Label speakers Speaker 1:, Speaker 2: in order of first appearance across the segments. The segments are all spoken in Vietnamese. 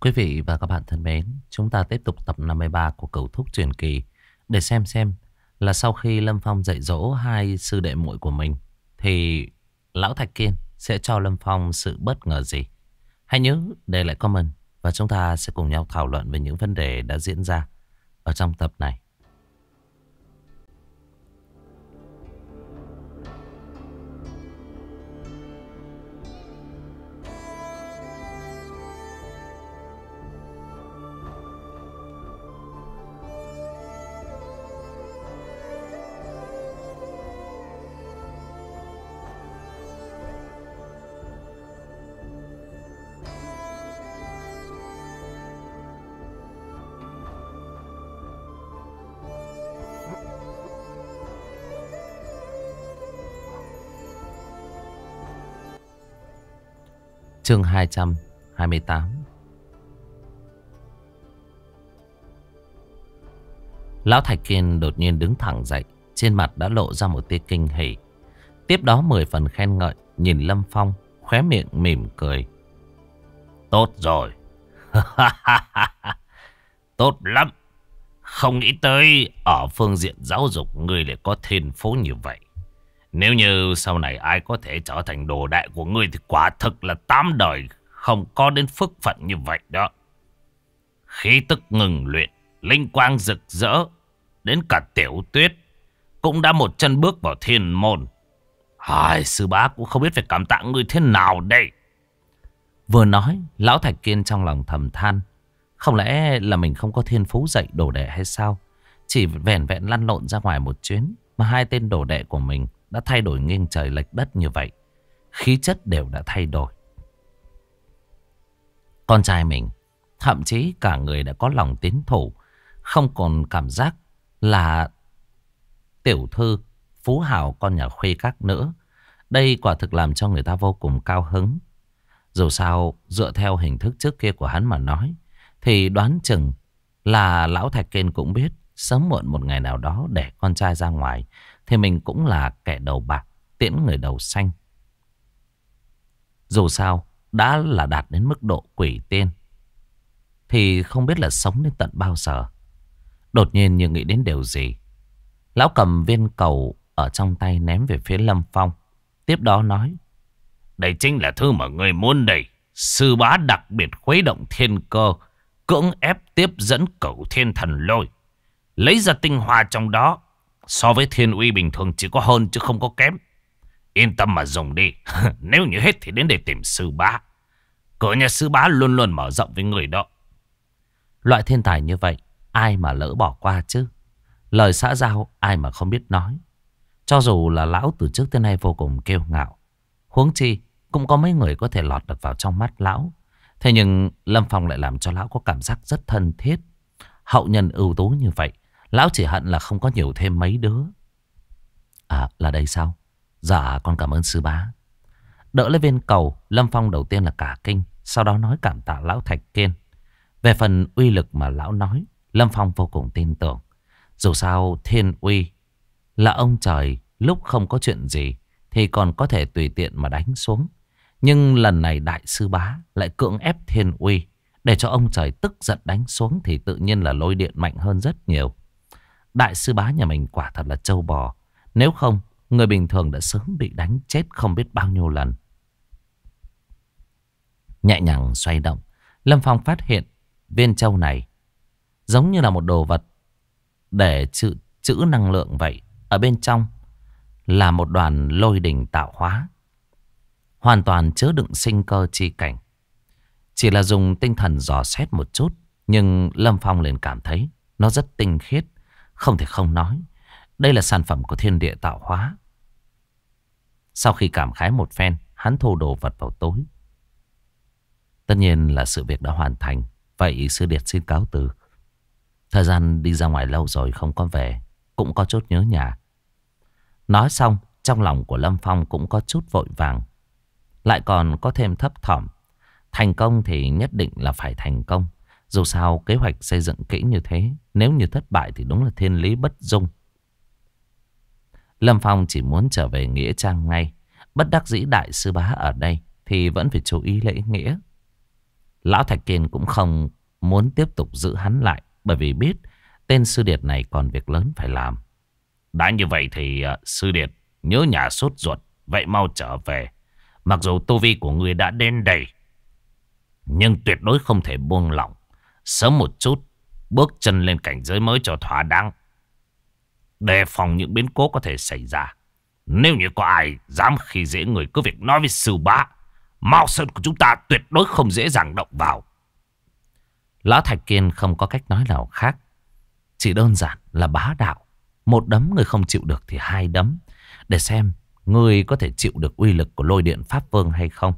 Speaker 1: Quý vị và các bạn thân mến, chúng ta tiếp tục tập 53 của Cửu Thúc Truyền Kỳ để xem là sau khi Lâm Phong dạy dỗ hai sư đệ muội của mình thì Lão Thạch Kiên sẽ cho Lâm Phong sự bất ngờ gì. Hãy nhớ để lại comment và chúng ta sẽ cùng nhau thảo luận về những vấn đề đã diễn ra ở trong tập này. Chương 228. Lão Thạch Kiên đột nhiên đứng thẳng dậy, trên mặt đã lộ ra một tia kinh hỉ. Tiếp đó 10 phần khen ngợi, nhìn Lâm Phong, khóe miệng mỉm cười. Tốt rồi. Tốt lắm. Không nghĩ tới ở phương diện giáo dục ngươi lại có thiên phú như vậy. Nếu như sau này ai có thể trở thành đồ đệ của ngươi thì quả thực là 8 đời không có đến phước phận như vậy đó. Khí tức ngừng luyện, linh quang rực rỡ, đến cả Tiểu Tuyết cũng đã một chân bước vào thiên môn. Sư bá cũng không biết phải cảm tạ ngươi thế nào đây. Vừa nói, Lão Thạch Kiên trong lòng thầm than. Không lẽ là mình không có thiên phú dạy đồ đệ hay sao? Chỉ vẻn vẹn lăn lộn ra ngoài một chuyến mà hai tên đồ đệ của mình đã thay đổi nghiêng trời lệch đất như vậy. Khí chất đều đã thay đổi. Con trai mình, thậm chí cả người đã có lòng tiến thủ, không còn cảm giác là tiểu thư, phú hào con nhà khuê các nữa. Đây quả thực làm cho người ta vô cùng cao hứng. Dù sao, dựa theo hình thức trước kia của hắn mà nói, thì đoán chừng là Lão Thạch Kiên cũng biết sớm muộn một ngày nào đó để con trai ra ngoài thì mình cũng là kẻ đầu bạc tiễn người đầu xanh. Dù sao đã là đạt đến mức độ quỷ tiên thì không biết là sống đến tận bao giờ. Đột nhiên như nghĩ đến điều gì, Lão cầm viên cầu ở trong tay ném về phía Lâm Phong. Tiếp đó nói: đây chính là thứ mà người muốn đây. Sư bá đặc biệt khuấy động thiên cơ, cưỡng ép tiếp dẫn Cửu Thiên Thần Lôi, lấy ra tinh hoa trong đó. So với thiên uy bình thường chỉ có hơn chứ không có kém. Yên tâm mà dùng đi. Nếu như hết thì đến để tìm sư bá. Cửa nhà sư bá luôn luôn mở rộng với người đó. Loại thiên tài như vậy ai mà lỡ bỏ qua chứ. Lời xã giao ai mà không biết nói. Cho dù là lão từ trước tới nay vô cùng kiêu ngạo, huống chi cũng có mấy người có thể lọt được vào trong mắt lão. Thế nhưng Lâm Phong lại làm cho lão có cảm giác rất thân thiết. Hậu nhân ưu tú như vậy, lão chỉ hận là không có nhiều thêm mấy đứa. À, là đây sao? Dạ, con cảm ơn sư bá. Đỡ lấy viên cầu, Lâm Phong đầu tiên là cả kinh, sau đó nói cảm tạ Lão Thạch Kiên. Về phần uy lực mà lão nói, Lâm Phong vô cùng tin tưởng. Dù sao thiên uy là ông trời lúc không có chuyện gì thì còn có thể tùy tiện mà đánh xuống. Nhưng lần này đại sư bá lại cưỡng ép thiên uy, để cho ông trời tức giận đánh xuống thì tự nhiên là lôi điện mạnh hơn rất nhiều. Đại sư bá nhà mình quả thật là trâu bò. Nếu không, người bình thường đã sớm bị đánh chết không biết bao nhiêu lần. Nhẹ nhàng xoay động, Lâm Phong phát hiện viên châu này giống như là một đồ vật để trữ năng lượng vậy. Ở bên trong là một đoàn lôi đình tạo hóa, hoàn toàn chứa đựng sinh cơ chi cảnh. Chỉ là dùng tinh thần dò xét một chút, nhưng Lâm Phong liền cảm thấy nó rất tinh khiết. Không thể không nói, đây là sản phẩm của thiên địa tạo hóa. Sau khi cảm khái một phen, hắn thu đồ vật vào túi. Tất nhiên là sự việc đã hoàn thành. Vậy sư điệt xin cáo từ. Thời gian đi ra ngoài lâu rồi không có về, cũng có chút nhớ nhà. Nói xong, trong lòng của Lâm Phong cũng có chút vội vàng, lại còn có thêm thấp thỏm. Thành công thì nhất định là phải thành công. Dù sao kế hoạch xây dựng kỹ như thế, nếu như thất bại thì đúng là thiên lý bất dung. Lâm Phong chỉ muốn trở về nghĩa trang ngay. Bất đắc dĩ đại sư bá ở đây thì vẫn phải chú ý lễ nghĩa. Lão Thạch Kiên cũng không muốn tiếp tục giữ hắn lại, bởi vì biết tên sư điệt này còn việc lớn phải làm. Đã như vậy thì sư điệt nhớ nhà sốt ruột, vậy mau trở về. Mặc dù tu vi của ngươi đã đến đây, nhưng tuyệt đối không thể buông lỏng. Sớm một chút bước chân lên cảnh giới mới cho thỏa đáng, đề phòng những biến cố có thể xảy ra. Nếu như có ai dám khi dễ người, cứ việc nói với sư bá, Mao Sơn của chúng ta tuyệt đối không dễ dàng động vào. Lão Thạch Kiên không có cách nói nào khác, chỉ đơn giản là bá đạo. Một đấm người không chịu được thì hai đấm, để xem người có thể chịu được uy lực của lôi điện Pháp Vương hay không.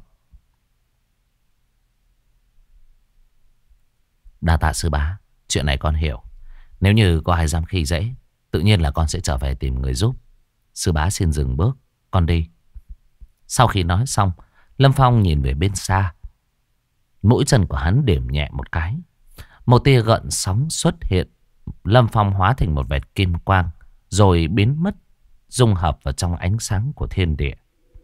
Speaker 1: Đa tạ sư bá, chuyện này con hiểu. Nếu như có ai dám khi dễ, tự nhiên là con sẽ trở về tìm người giúp. Sư bá xin dừng bước, con đi. Sau khi nói xong, Lâm Phong nhìn về bên xa. Mũi chân của hắn điểm nhẹ một cái, một tia gợn sóng xuất hiện. Lâm Phong hóa thành một vệt kim quang, rồi biến mất, dung hợp vào trong ánh sáng của thiên địa.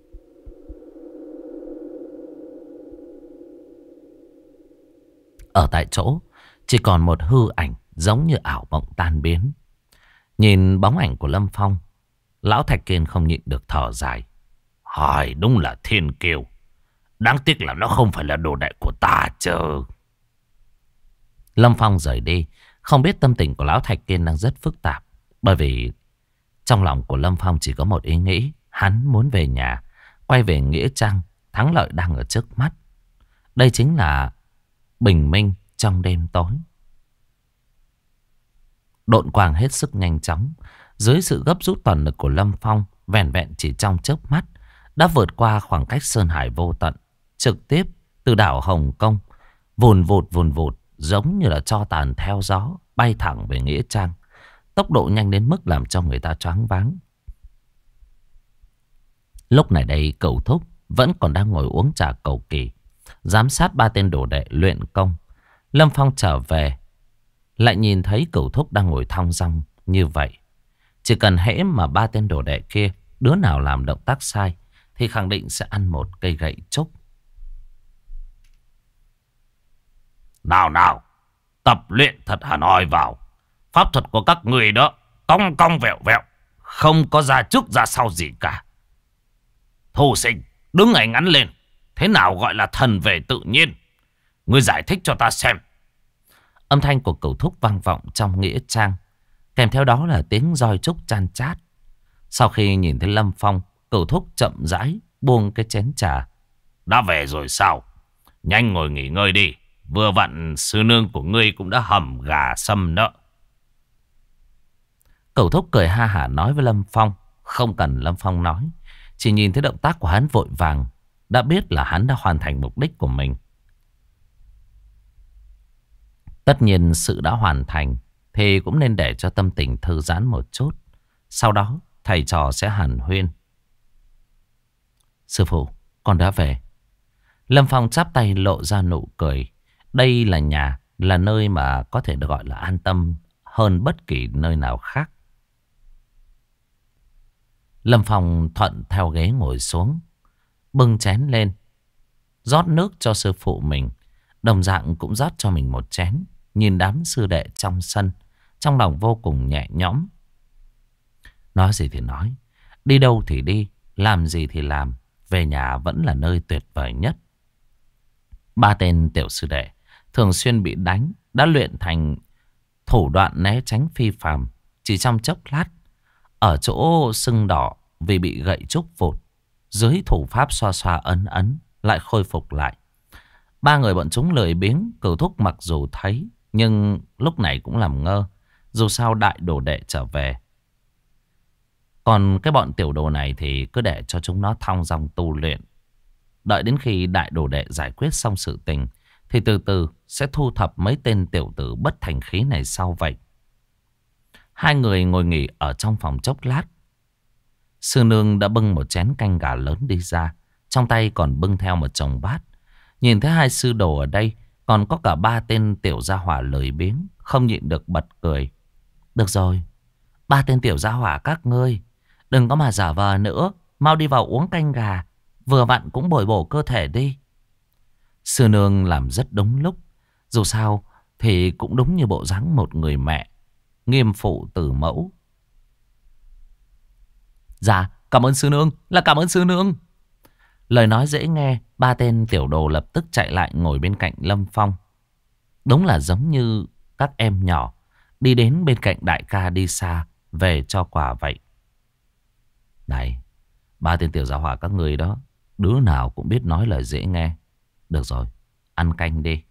Speaker 1: Ở tại chỗ chỉ còn một hư ảnh giống như ảo mộng tan biến. Nhìn bóng ảnh của Lâm Phong, Lão Thạch Kiên không nhịn được thở dài. Hỏi, đúng là thiên kiêu. Đáng tiếc là nó không phải là đồ đệ của ta chứ. Lâm Phong rời đi, không biết tâm tình của Lão Thạch Kiên đang rất phức tạp. Bởi vì trong lòng của Lâm Phong chỉ có một ý nghĩ, hắn muốn về nhà, quay về nghĩa trang. Thắng lợi đang ở trước mắt. Đây chính là bình minh trong đêm tối. Độn quang hết sức nhanh chóng. Dưới sự gấp rút toàn lực của Lâm Phong, vẻn vẹn chỉ trong chớp mắt đã vượt qua khoảng cách sơn hải vô tận, trực tiếp từ đảo Hồng Kông vùn vụt giống như là tro tàn theo gió, bay thẳng về nghĩa trang. Tốc độ nhanh đến mức làm cho người ta choáng váng. Lúc này đây Cửu Thúc vẫn còn đang ngồi uống trà cầu kỳ, giám sát ba tên đồ đệ luyện công. Lâm Phong trở về, lại nhìn thấy Cửu Thúc đang ngồi thong dong như vậy. Chỉ cần hễ mà ba tên đồ đệ kia đứa nào làm động tác sai thì khẳng định sẽ ăn một cây gậy trúc. Nào, tập luyện thật hẳn hoi vào. Pháp thuật của các người đó cong cong vẹo vẹo, không có ra trước ra sau gì cả. Thu Sinh, đứng ngay ngắn lên. Thế nào gọi là thần về tự nhiên? Ngươi giải thích cho ta xem. Âm thanh của Cửu Thúc vang vọng trong nghĩa trang, kèm theo đó là tiếng roi trúc chan chát. Sau khi nhìn thấy Lâm Phong, Cửu Thúc chậm rãi buông cái chén trà. Đã về rồi sao? Nhanh ngồi nghỉ ngơi đi. Vừa vặn sư nương của ngươi cũng đã hầm gà sâm đó. Cửu Thúc cười ha hả nói với Lâm Phong. Không cần Lâm Phong nói, chỉ nhìn thấy động tác của hắn vội vàng đã biết là hắn đã hoàn thành mục đích của mình. Tất nhiên sự đã hoàn thành thì cũng nên để cho tâm tình thư giãn một chút. Sau đó thầy trò sẽ hàn huyên. Sư phụ, con đã về. Lâm Phong chắp tay lộ ra nụ cười. Đây là nhà, là nơi mà có thể được gọi là an tâm hơn bất kỳ nơi nào khác. Lâm Phong thuận theo ghế ngồi xuống, bưng chén lên, rót nước cho sư phụ mình. Đồng dạng cũng rót cho mình một chén. Nhìn đám sư đệ trong sân, trong lòng vô cùng nhẹ nhõm. Nói gì thì nói, đi đâu thì đi, làm gì thì làm, về nhà vẫn là nơi tuyệt vời nhất. Ba tên tiểu sư đệ thường xuyên bị đánh đã luyện thành thủ đoạn né tránh phi phàm. Chỉ trong chốc lát, ở chỗ sưng đỏ vì bị gậy trúc vụt, dưới thủ pháp xoa xoa ấn ấn lại khôi phục lại. Ba người bọn chúng lười biếng. Cửu Thúc mặc dù thấy, nhưng lúc này cũng làm ngơ. Dù sao đại đồ đệ trở về. Còn cái bọn tiểu đồ này thì cứ để cho chúng nó thong dong tu luyện. Đợi đến khi đại đồ đệ giải quyết xong sự tình thì từ từ sẽ thu thập mấy tên tiểu tử bất thành khí này sau vậy. Hai người ngồi nghỉ ở trong phòng chốc lát. Sư nương đã bưng một chén canh gà lớn đi ra, trong tay còn bưng theo một chồng bát. Nhìn thấy hai sư đồ ở đây, còn có cả ba tên tiểu gia hỏa lười biếng, không nhịn được bật cười. Được rồi, ba tên tiểu gia hỏa các ngươi, đừng có mà giả vờ nữa, mau đi vào uống canh gà, vừa vặn cũng bồi bổ cơ thể đi. Sư nương làm rất đúng lúc. Dù sao thì cũng đúng như bộ dáng một người mẹ nghiêm phụ tử mẫu. Dạ, cảm ơn sư nương, là cảm ơn sư nương. Lời nói dễ nghe, ba tên tiểu đồ lập tức chạy lại ngồi bên cạnh Lâm Phong. Đúng là giống như các em nhỏ đi đến bên cạnh đại ca đi xa về cho quà vậy. Này, ba tên tiểu gia hỏa các người đó, đứa nào cũng biết nói lời dễ nghe. Được rồi, ăn canh đi.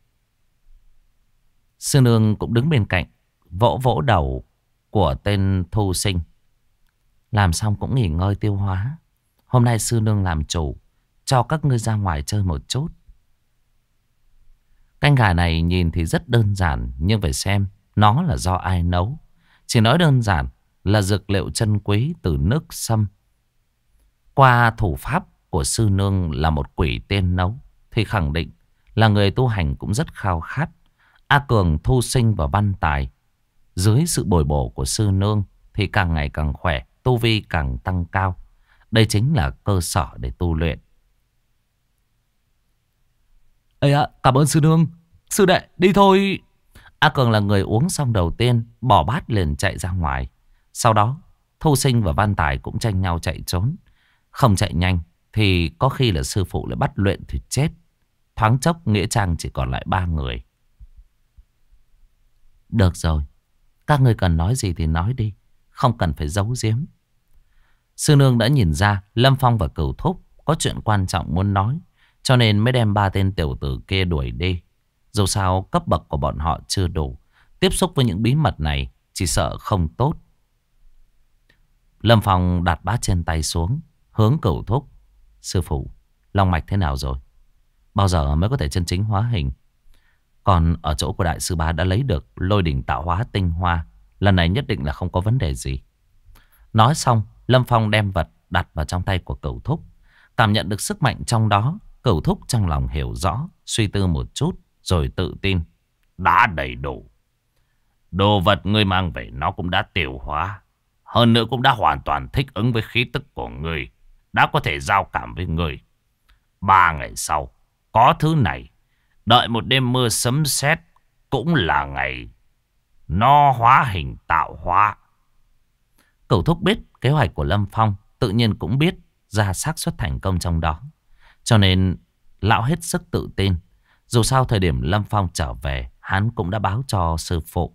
Speaker 1: Sư nương cũng đứng bên cạnh, vỗ vỗ đầu của tên thu sinh. Làm xong cũng nghỉ ngơi tiêu hóa. Hôm nay sư nương làm chủ, cho các ngươi ra ngoài chơi một chút. Canh gà này nhìn thì rất đơn giản, nhưng phải xem nó là do ai nấu. Chỉ nói đơn giản là dược liệu chân quý từ nước Sâm. Qua thủ pháp của sư nương là một quỷ tiên nấu, thì khẳng định là người tu hành cũng rất khao khát. A Cường, Thu Sinh và Văn Tài dưới sự bồi bổ của sư nương thì càng ngày càng khỏe, tu vi càng tăng cao. Đây chính là cơ sở để tu luyện. Ê ạ, cảm ơn sư nương. Sư đệ, đi thôi. A Cường là người uống xong đầu tiên, bỏ bát liền chạy ra ngoài. Sau đó, Thu Sinh và Văn Tài cũng tranh nhau chạy trốn. Không chạy nhanh thì có khi là sư phụ lại bắt luyện thì chết. Thoáng chốc nghĩa trang chỉ còn lại 3 người. Được rồi, các người cần nói gì thì nói đi, không cần phải giấu giếm. Sư nương đã nhìn ra Lâm Phong và Cửu Thúc có chuyện quan trọng muốn nói, cho nên mới đem 3 tên tiểu tử kia đuổi đi. Dù sao cấp bậc của bọn họ chưa đủ, tiếp xúc với những bí mật này chỉ sợ không tốt. Lâm Phong đặt bát trên tay xuống, hướng Cửu Thúc. Sư phụ, long mạch thế nào rồi? Bao giờ mới có thể chân chính hóa hình? Còn ở chỗ của đại sư bá đã lấy được lôi đỉnh tạo hóa tinh hoa, lần này nhất định là không có vấn đề gì. Nói xong, Lâm Phong đem vật đặt vào trong tay của Cửu Thúc. Cảm nhận được sức mạnh trong đó, Cửu Thúc trong lòng hiểu rõ, suy tư một chút rồi tự tin. Đã đầy đủ. Đồ vật ngươi mang về nó cũng đã tiêu hóa. Hơn nữa cũng đã hoàn toàn thích ứng với khí tức của ngươi, đã có thể giao cảm với ngươi. 3 ngày sau, có thứ này, đợi một đêm mưa sấm sét cũng là ngày nó hóa hình tạo hóa. Cửu Thúc biết kế hoạch của Lâm Phong, tự nhiên cũng biết ra xác suất thành công trong đó. Cho nên lão hết sức tự tin. Dù sao thời điểm Lâm Phong trở về, hắn cũng đã báo cho sư phụ.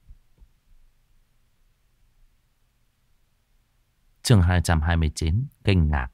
Speaker 1: Chương 229, kinh ngạc.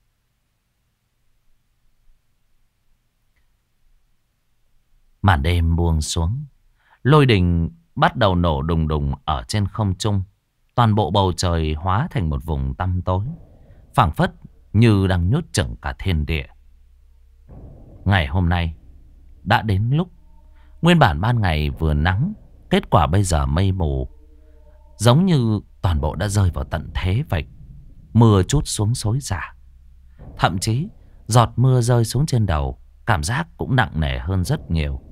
Speaker 1: Màn đêm buông xuống, lôi đình bắt đầu nổ đùng đùng ở trên không trung. Toàn bộ bầu trời hóa thành một vùng tăm tối, phảng phất như đang nhốt chửng cả thiên địa. Ngày hôm nay đã đến lúc nguyên bản ban ngày vừa nắng, kết quả bây giờ mây mù, giống như toàn bộ đã rơi vào tận thế vậy. Mưa trút xuống xối xả, thậm chí giọt mưa rơi xuống trên đầu, cảm giác cũng nặng nề hơn rất nhiều.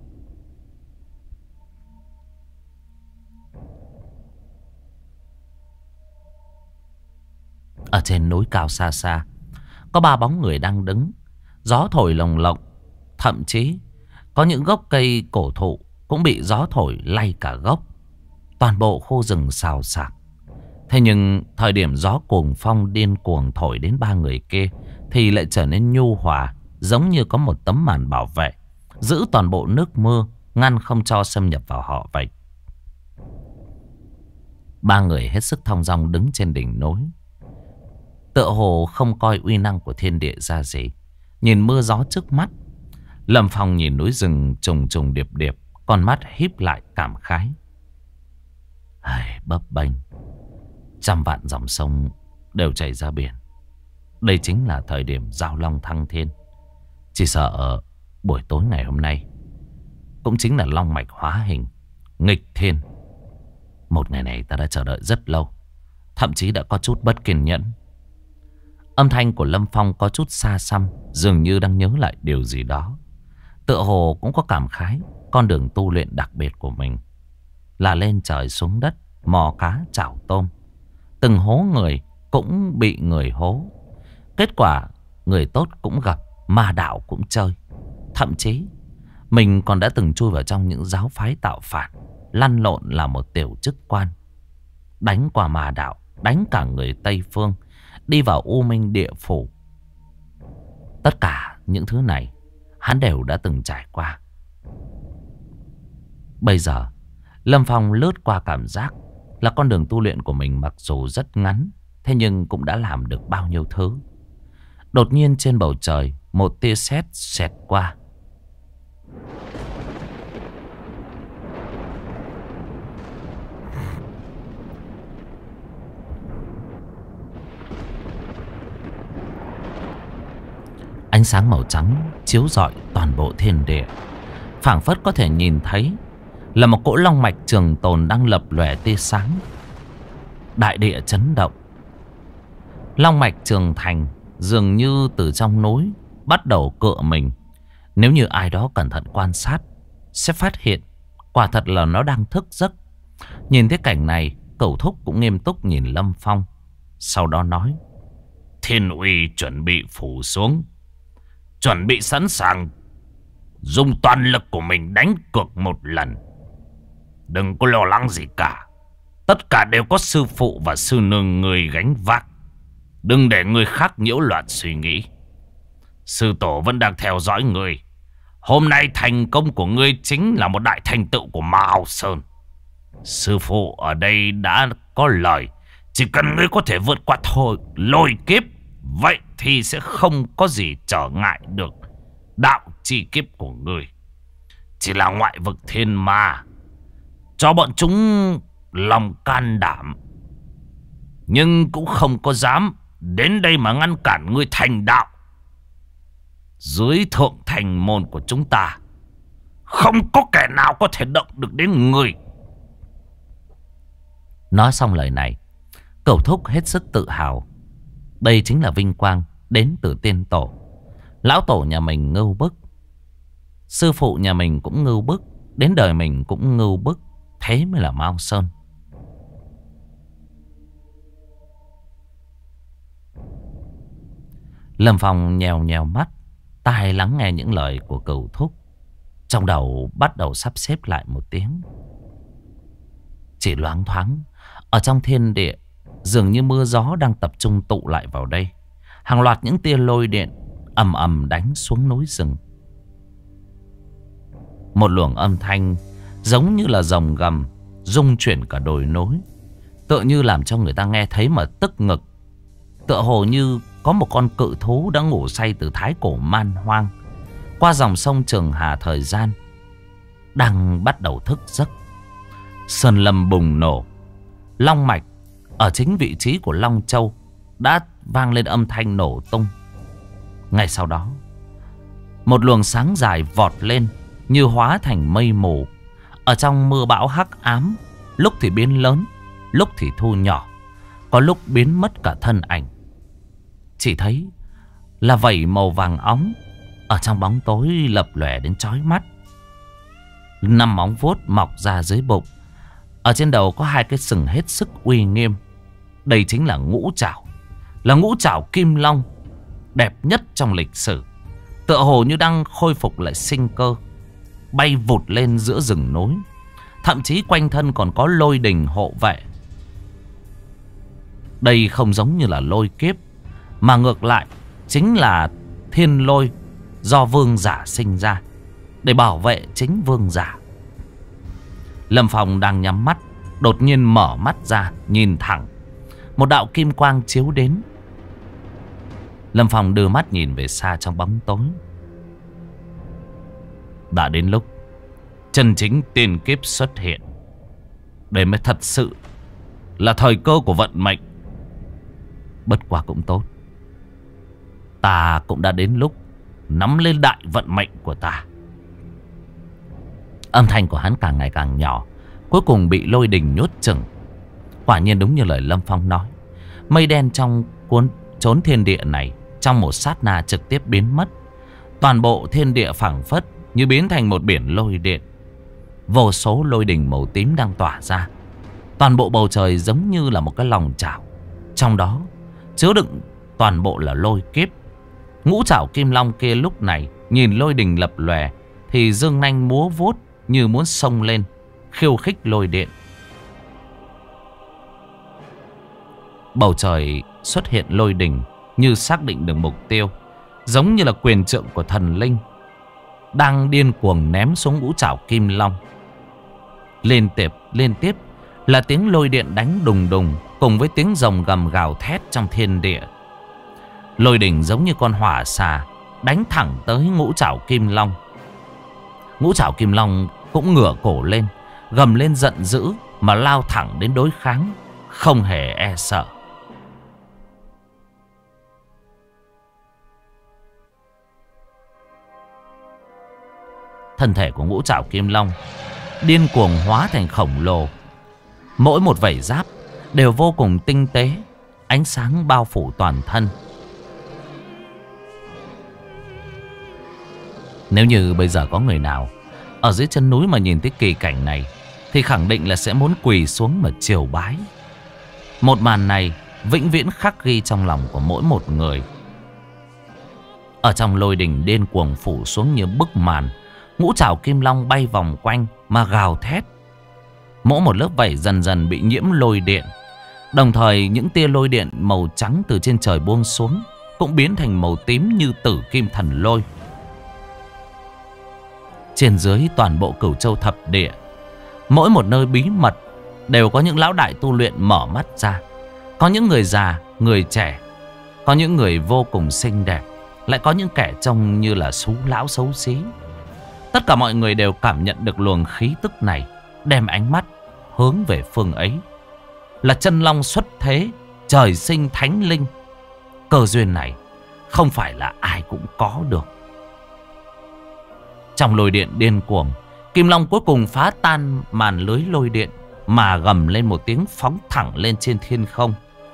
Speaker 1: Ở trên núi cao xa xa, có 3 bóng người đang đứng. Gió thổi lồng lộng, thậm chí có những gốc cây cổ thụ cũng bị gió thổi lay cả gốc. Toàn bộ khu rừng xào xạc. Thế nhưng thời điểm gió cuồng phong điên cuồng thổi đến 3 người kia thì lại trở nên nhu hòa, giống như có một tấm màn bảo vệ, giữ toàn bộ nước mưa, ngăn không cho xâm nhập vào họ vậy. 3 người hết sức thong dong đứng trên đỉnh núi, tựa hồ không coi uy năng của thiên địa ra gì. Nhìn mưa gió trước mắt, Lâm Phong nhìn núi rừng trùng trùng điệp điệp, con mắt híp lại cảm khái. Bấp bênh, trăm vạn dòng sông đều chảy ra biển. Đây chính là thời điểm giao long thăng thiên. Chỉ sợ buổi tối ngày hôm nay cũng chính là long mạch hóa hình, nghịch thiên. Một ngày này ta đã chờ đợi rất lâu, thậm chí đã có chút bất kiên nhẫn. Âm thanh của Lâm Phong có chút xa xăm, dường như đang nhớ lại điều gì đó. Tựa hồ cũng có cảm khái con đường tu luyện đặc biệt của mình là lên trời xuống đất, mò cá chảo tôm. Từng hố người cũng bị người hố. Kết quả người tốt cũng gặp, ma đạo cũng chơi. Thậm chí Mình còn đã từng chui vào trong những giáo phái tạo phản, lăn lộn là một tiểu chức quan, đánh qua ma đạo, đánh cả người Tây Phương, đi vào U Minh địa phủ. Tất cả những thứ này hắn đều đã từng trải qua. Bây giờ Lâm Phong lướt qua cảm giác là con đường tu luyện của mình mặc dù rất ngắn, thế nhưng cũng đã làm được bao nhiêu thứ. Đột nhiên trên bầu trời một tia sét xẹt qua. Ánh sáng màu trắng chiếu rọi toàn bộ thiên địa, phảng phất có thể nhìn thấy là một cỗ long mạch trường tồn đang lập lòe tia sáng. Đại địa chấn động. Long mạch trường thành dường như từ trong núi bắt đầu cựa mình. Nếu như ai đó cẩn thận quan sát sẽ phát hiện quả thật là nó đang thức giấc. Nhìn thấy cảnh này, Cẩu Thúc cũng nghiêm túc nhìn Lâm Phong, sau đó nói: Thiên uy chuẩn bị phủ xuống, chuẩn bị sẵn sàng dùng toàn lực của mình đánh cược một lần. Đừng có lo lắng gì cả, tất cả đều có sư phụ và sư nương người gánh vác. Đừng để người khác nhiễu loạn suy nghĩ. Sư tổ vẫn đang theo dõi người. Hôm nay thành công của ngươi chính là một đại thành tựu của Mao Sơn. Sư phụ ở đây đã có lời, chỉ cần ngươi có thể vượt qua thôi lôi kiếp, vậy thì sẽ không có gì trở ngại được đạo chi kiếp của ngươi. Chỉ là ngoại vực thiên ma cho bọn chúng lòng can đảm, nhưng cũng không có dám đến đây mà ngăn cản ngươi thành đạo. Dưới thượng thành môn của chúng ta không có kẻ nào có thể động được đến ngươi. Nói xong lời này, Cẩu Thúc hết sức tự hào. Đây chính là vinh quang đến từ tiên tổ. Lão tổ nhà mình ngưu bức, sư phụ nhà mình cũng ngưu bức, đến đời mình cũng ngưu bức. Thế mới là Mao Sơn. Lâm Phong nhèo nhèo mắt, tai lắng nghe những lời của Cẩu Thúc. Trong đầu bắt đầu sắp xếp lại một tiếng. Chỉ loáng thoáng, ở trong thiên địa dường như mưa gió đang tập trung tụ lại vào đây. Hàng loạt những tia lôi điện ầm ầm đánh xuống núi rừng. Một luồng âm thanh giống như là rồng gầm rung chuyển cả đồi núi, tựa như làm cho người ta nghe thấy mà tức ngực. Tựa hồ như có một con cự thú đã ngủ say từ thái cổ man hoang, qua dòng sông Trường Hà thời gian, đang bắt đầu thức giấc. Sơn lâm bùng nổ, long mạch ở chính vị trí của Long Châu đã vang lên âm thanh nổ tung. Ngay sau đó, một luồng sáng dài vọt lên như hóa thành mây mù. Ở trong mưa bão hắc ám, lúc thì biến lớn, lúc thì thu nhỏ, có lúc biến mất cả thân ảnh. Chỉ thấy là vảy màu vàng óng ở trong bóng tối lập lòe đến chói mắt. 5 móng vuốt mọc ra dưới bụng. Ở trên đầu có 2 cái sừng hết sức uy nghiêm. Đây chính là ngũ trảo, là ngũ trảo kim long đẹp nhất trong lịch sử. Tựa hồ như đang khôi phục lại sinh cơ, bay vụt lên giữa rừng núi. Thậm chí quanh thân còn có lôi đình hộ vệ. Đây không giống như là lôi kiếp, mà ngược lại chính là thiên lôi do vương giả sinh ra, để bảo vệ chính vương giả. Lâm Phong đang nhắm mắt, đột nhiên mở mắt ra, nhìn thẳng. Một đạo kim quang chiếu đến. Lâm Phong đưa mắt nhìn về xa trong bóng tối. Đã đến lúc chân chính tiên kiếp xuất hiện. Đây mới thật sự là thời cơ của vận mệnh. Bất quá cũng tốt, ta cũng đã đến lúc nắm lên đại vận mệnh của ta. Âm thanh của hắn càng ngày càng nhỏ, cuối cùng bị lôi đình nhốt chừng. Quả nhiên đúng như lời Lâm Phong nói, mây đen trong chốn thiên địa này trong một sát na trực tiếp biến mất. Toàn bộ thiên địa phảng phất như biến thành một biển lôi điện. Vô số lôi đình màu tím đang tỏa ra. Toàn bộ bầu trời giống như là một cái lòng chảo, trong đó chứa đựng toàn bộ là lôi kiếp. Ngũ trảo kim long kia lúc này nhìn lôi đình lập lòe, thì dương nanh múa vuốt như muốn xông lên, khiêu khích lôi điện. Bầu trời xuất hiện lôi đỉnh như xác định được mục tiêu, giống như là quyền trượng của thần linh đang điên cuồng ném xuống ngũ trảo kim long. Liên tiếp là tiếng lôi điện đánh đùng đùng cùng với tiếng rồng gầm gào thét trong thiên địa. Lôi đỉnh giống như con hỏa xà đánh thẳng tới ngũ trảo kim long. Ngũ trảo kim long cũng ngửa cổ lên, gầm lên giận dữ mà lao thẳng đến đối kháng, không hề e sợ. Thân thể của ngũ trảo kim long điên cuồng hóa thành khổng lồ. Mỗi một vảy giáp đều vô cùng tinh tế, ánh sáng bao phủ toàn thân. Nếu như bây giờ có người nào ở dưới chân núi mà nhìn thấy kỳ cảnh này thì khẳng định là sẽ muốn quỳ xuống mà triều bái. Một màn này vĩnh viễn khắc ghi trong lòng của mỗi một người. Ở trong lôi đỉnh điên cuồng phủ xuống như bức màn, ngũ trảo kim long bay vòng quanh mà gào thét. Mỗi một lớp vảy dần dần bị nhiễm lôi điện. Đồng thời những tia lôi điện màu trắng từ trên trời buông xuống cũng biến thành màu tím như tử kim thần lôi. Trên dưới toàn bộ Cửu Châu thập địa, mỗi một nơi bí mật đều có những lão đại tu luyện mở mắt ra. Có những người già, người trẻ, có những người vô cùng xinh đẹp, lại có những kẻ trông như là xú lão xấu xí. Tất cả mọi người đều cảm nhận được luồng khí tức này, đem ánh mắt hướng về phương ấy. Là chân long xuất thế, trời sinh thánh linh. Cơ duyên này không phải là ai cũng có được. Trong lôi điện điên cuồng, kim long cuối cùng phá tan màn lưới lôi điện mà gầm lên một tiếng phóng thẳng lên trên thiên không.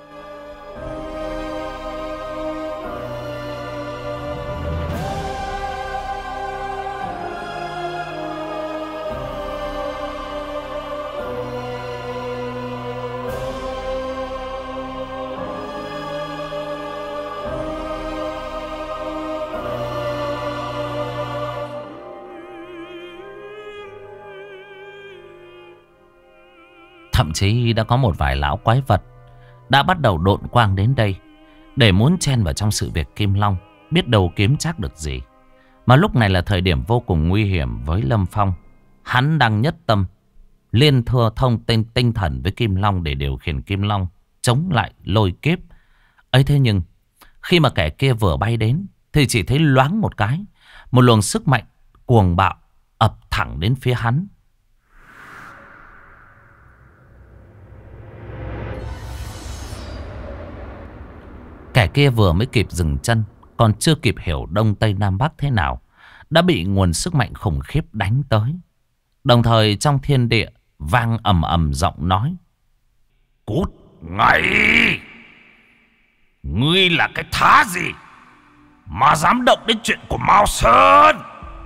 Speaker 1: Thậm chí đã có một vài lão quái vật đã bắt đầu độn quang đến đây để muốn chen vào trong sự việc Kim Long, biết đâu kiếm chắc được gì. Mà lúc này là thời điểm vô cùng nguy hiểm với Lâm Phong. Hắn đang nhất tâm liên thưa thông tinh thần với Kim Long để điều khiển Kim Long chống lại lôi kiếp ấy. Thế nhưng khi mà kẻ kia vừa bay đến thì chỉ thấy loáng một cái, một luồng sức mạnh cuồng bạo ập thẳng đến phía hắn. Kẻ kia vừa mới kịp dừng chân, còn chưa kịp hiểu Đông Tây Nam Bắc thế nào, đã bị nguồn sức mạnh khủng khiếp đánh tới. Đồng thời trong thiên địa vang ầm ầm giọng nói: "Cút ngay! Ngươi là cái thá gì mà dám động đến chuyện của Mao Sơn?"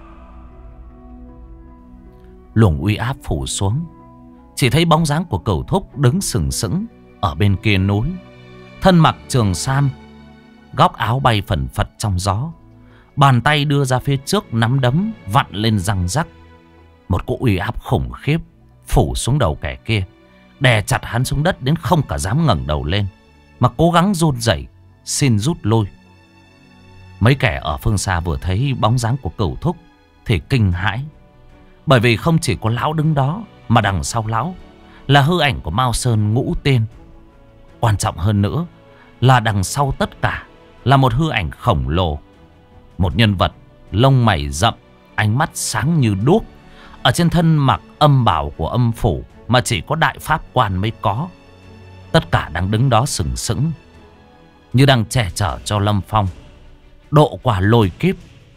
Speaker 1: Luồng uy áp phủ xuống, chỉ thấy bóng dáng của Cửu Thúc đứng sừng sững ở bên kia núi. Thân mặc trường sam, góc áo bay phần phật trong gió, bàn tay đưa ra phía trước nắm đấm vặn lên răng rắc. Một cỗ uy áp khủng khiếp phủ xuống đầu kẻ kia, đè chặt hắn xuống đất đến không cả dám ngẩng đầu lên, mà cố gắng run rẩy xin rút lui. Mấy kẻ ở phương xa vừa thấy bóng dáng của Cửu Thúc thì kinh hãi, bởi vì không chỉ có lão đứng đó, mà đằng sau lão là hư ảnh của Mao Sơn Ngũ Tiên. Quan trọng hơn nữa là đằng sau tất cả là một hư ảnh khổng lồ, một nhân vật lông mày rậm, ánh mắt sáng như đuốc, ở trên thân mặc âm bào của âm phủ mà chỉ có đại pháp quan mới có. Tất cả đang đứng đó sừng sững, như đang che chở cho Lâm Phong độ qua lôi kiếp.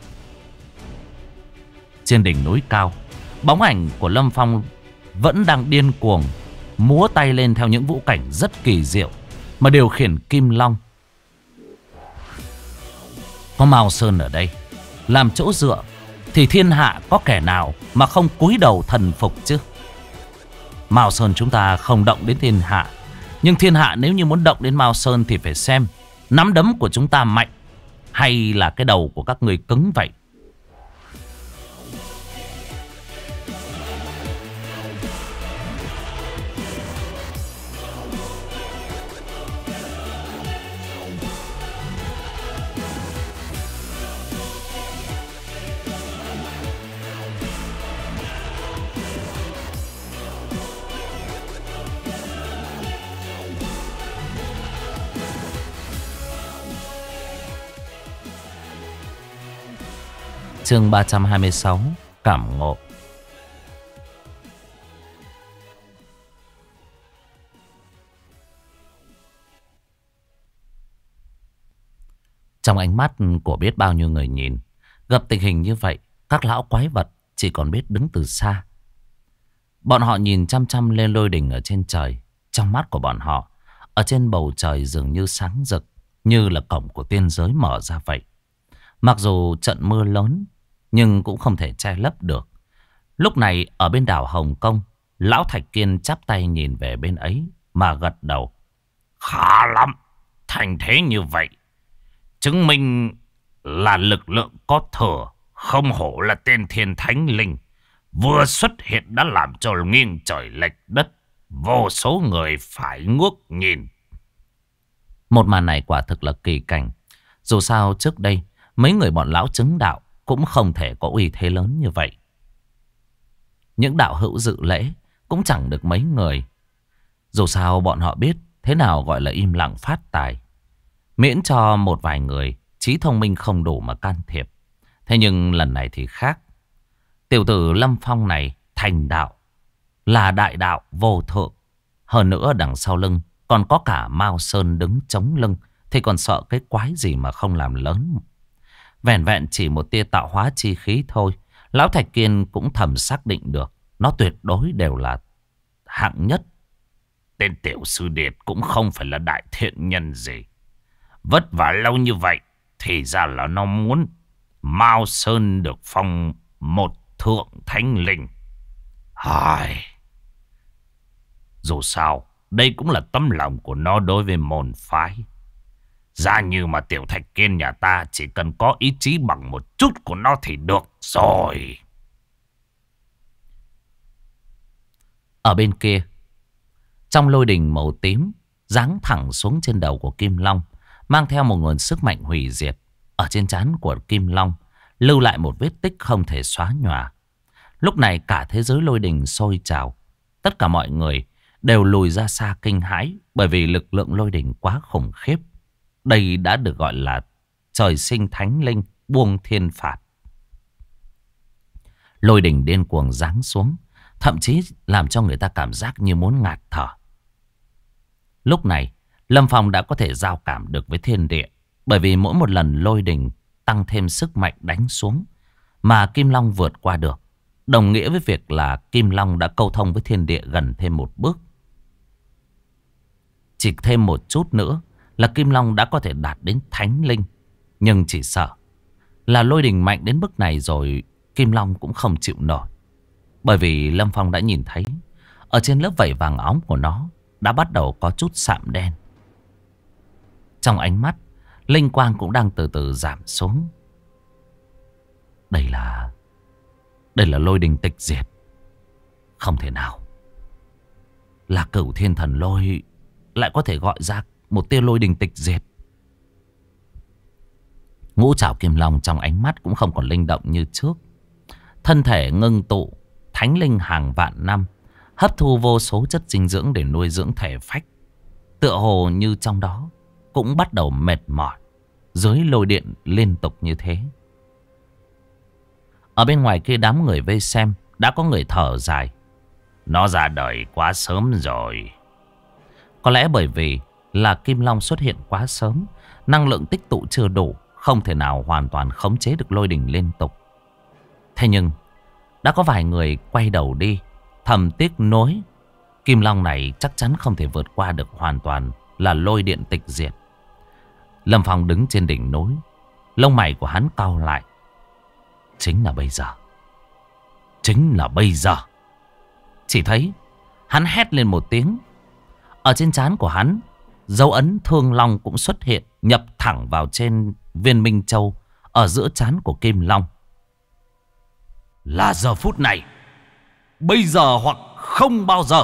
Speaker 1: Trên đỉnh núi cao, bóng ảnh của Lâm Phong vẫn đang điên cuồng múa tay lên theo những vũ cảnh rất kỳ diệu mà điều khiển Kim Long. Có Mao Sơn ở đây làm chỗ dựa thì thiên hạ có kẻ nào mà không cúi đầu thần phục chứ. Mao Sơn chúng ta không động đến thiên hạ, nhưng thiên hạ nếu như muốn động đến Mao Sơn thì phải xem nắm đấm của chúng ta mạnh hay là cái đầu của các người cứng vậy. Chương 326 Cảm ngộ. Trong ánh mắt của biết bao nhiêu người nhìn, gặp tình hình như vậy, các lão quái vật chỉ còn biết đứng từ xa. Bọn họ nhìn chăm chăm lên lôi đình ở trên trời. Trong mắt của bọn họ, ở trên bầu trời dường như sáng rực, như là cổng của tiên giới mở ra vậy. Mặc dù trận mưa lớn, nhưng cũng không thể che lấp được. Lúc này ở bên đảo Hồng Kông, lão Thạch Kiên chắp tay nhìn về bên ấy mà gật đầu. Khá lắm, thành thế như vậy, chứng minh là lực lượng có thừa, không hổ là tên thiên thánh linh. Vừa xuất hiện đã làm cho nghiêng trời lệch đất, vô số người phải ngước nhìn. Một màn này quả thực là kỳ cảnh. Dù sao trước đây, mấy người bọn lão chứng đạo cũng không thể có uy thế lớn như vậy. Những đạo hữu dự lễ cũng chẳng được mấy người. Dù sao bọn họ biết thế nào gọi là im lặng phát tài. Miễn cho một vài người trí thông minh không đủ mà can thiệp. Thế nhưng lần này thì khác. Tiểu tử Lâm Phong này thành đạo, là đại đạo vô thượng. Hơn nữa đằng sau lưng còn có cả Mao Sơn đứng chống lưng, thì còn sợ cái quái gì mà không làm lớn. Vẹn vẹn chỉ một tia tạo hóa chi khí thôi, lão Thạch Kiên cũng thầm xác định được nó tuyệt đối đều là hạng nhất. Tên tiểu sư điệt cũng không phải là đại thiện nhân gì. Vất vả lâu như vậy, thì ra là nó muốn Mao Sơn được phong một thượng thánh linh. Dù sao, đây cũng là tấm lòng của nó đối với môn phái. Ra như mà tiểu Thạch Kiên nhà ta chỉ cần có ý chí bằng một chút của nó thì được rồi. Ở bên kia, trong lôi đình màu tím giáng thẳng xuống trên đầu của Kim Long, mang theo một nguồn sức mạnh hủy diệt. Ở trên trán của Kim Long lưu lại một vết tích không thể xóa nhòa. Lúc này cả thế giới lôi đình sôi trào. Tất cả mọi người đều lùi ra xa kinh hãi, bởi vì lực lượng lôi đình quá khủng khiếp. Đây đã được gọi là trời sinh thánh linh buông thiên phạt. Lôi đình điên cuồng giáng xuống, thậm chí làm cho người ta cảm giác như muốn ngạt thở. Lúc này Lâm Phong đã có thể giao cảm được với thiên địa, bởi vì mỗi một lần lôi đình tăng thêm sức mạnh đánh xuống mà Kim Long vượt qua được, đồng nghĩa với việc là Kim Long đã câu thông với thiên địa gần thêm một bước. Chỉ thêm một chút nữa là Kim Long đã có thể đạt đến thánh linh. Nhưng chỉ sợ là lôi đình mạnh đến mức này rồi, Kim Long cũng không chịu nổi. Bởi vì Lâm Phong đã nhìn thấy ở trên lớp vảy vàng óng của nó đã bắt đầu có chút sạm đen. Trong ánh mắt, linh quang cũng đang từ từ giảm xuống. Đây là lôi đình tịch diệt. Không thể nào là Cửu Thiên Thần Lôi lại có thể gọi ra một tia lôi đình tịch diệt. Ngũ trảo Kim Long trong ánh mắt cũng không còn linh động như trước. Thân thể ngưng tụ thánh linh hàng vạn năm, hấp thu vô số chất dinh dưỡng để nuôi dưỡng thể phách. Tựa hồ như trong đó cũng bắt đầu mệt mỏi dưới lôi điện liên tục như thế. Ở bên ngoài kia đám người vây xem, đã có người thở dài. Nó ra đời quá sớm rồi. Có lẽ bởi vì là Kim Long xuất hiện quá sớm, năng lượng tích tụ chưa đủ, không thể nào hoàn toàn khống chế được lôi đình liên tục. Thế nhưng đã có vài người quay đầu đi, thầm tiếc nối. Kim Long này chắc chắn không thể vượt qua được hoàn toàn là lôi điện tịch diệt. Lâm Phong đứng trên đỉnh núi, lông mày của hắn cau lại. Chính là bây giờ. Chính là bây giờ. Chỉ thấy hắn hét lên một tiếng. Ở trên trán của hắn, dấu ấn Thương Long cũng xuất hiện, nhập thẳng vào trên viên Minh Châu ở giữa trán của Kim Long. Là giờ phút này, bây giờ hoặc không bao giờ.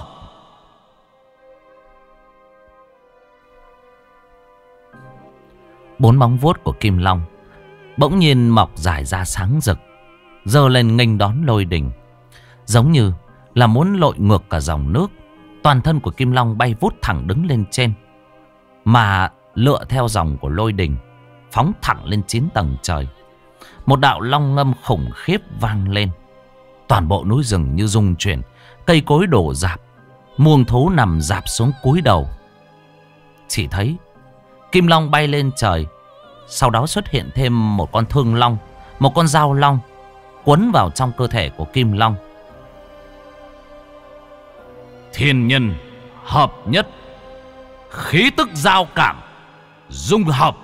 Speaker 1: Bốn móng vuốt của Kim Long bỗng nhiên mọc dài ra sáng rực, giơ lên nghênh đón lôi đình. giống như là muốn lội ngược cả dòng nước. Toàn thân của Kim Long bay vút thẳng đứng lên trên, mà lựa theo dòng của lôi đình, phóng thẳng lên 9 tầng trời. Một đạo long ngâm khủng khiếp vang lên. Toàn bộ núi rừng như rung chuyển, cây cối đổ rạp, muông thú nằm rạp xuống cúi đầu. Chỉ thấy Kim Long bay lên trời, sau đó xuất hiện thêm một con thương long, một con dao long quấn vào trong cơ thể của Kim Long. Thiên nhân hợp nhất, khí tức giao cảm, dung hợp.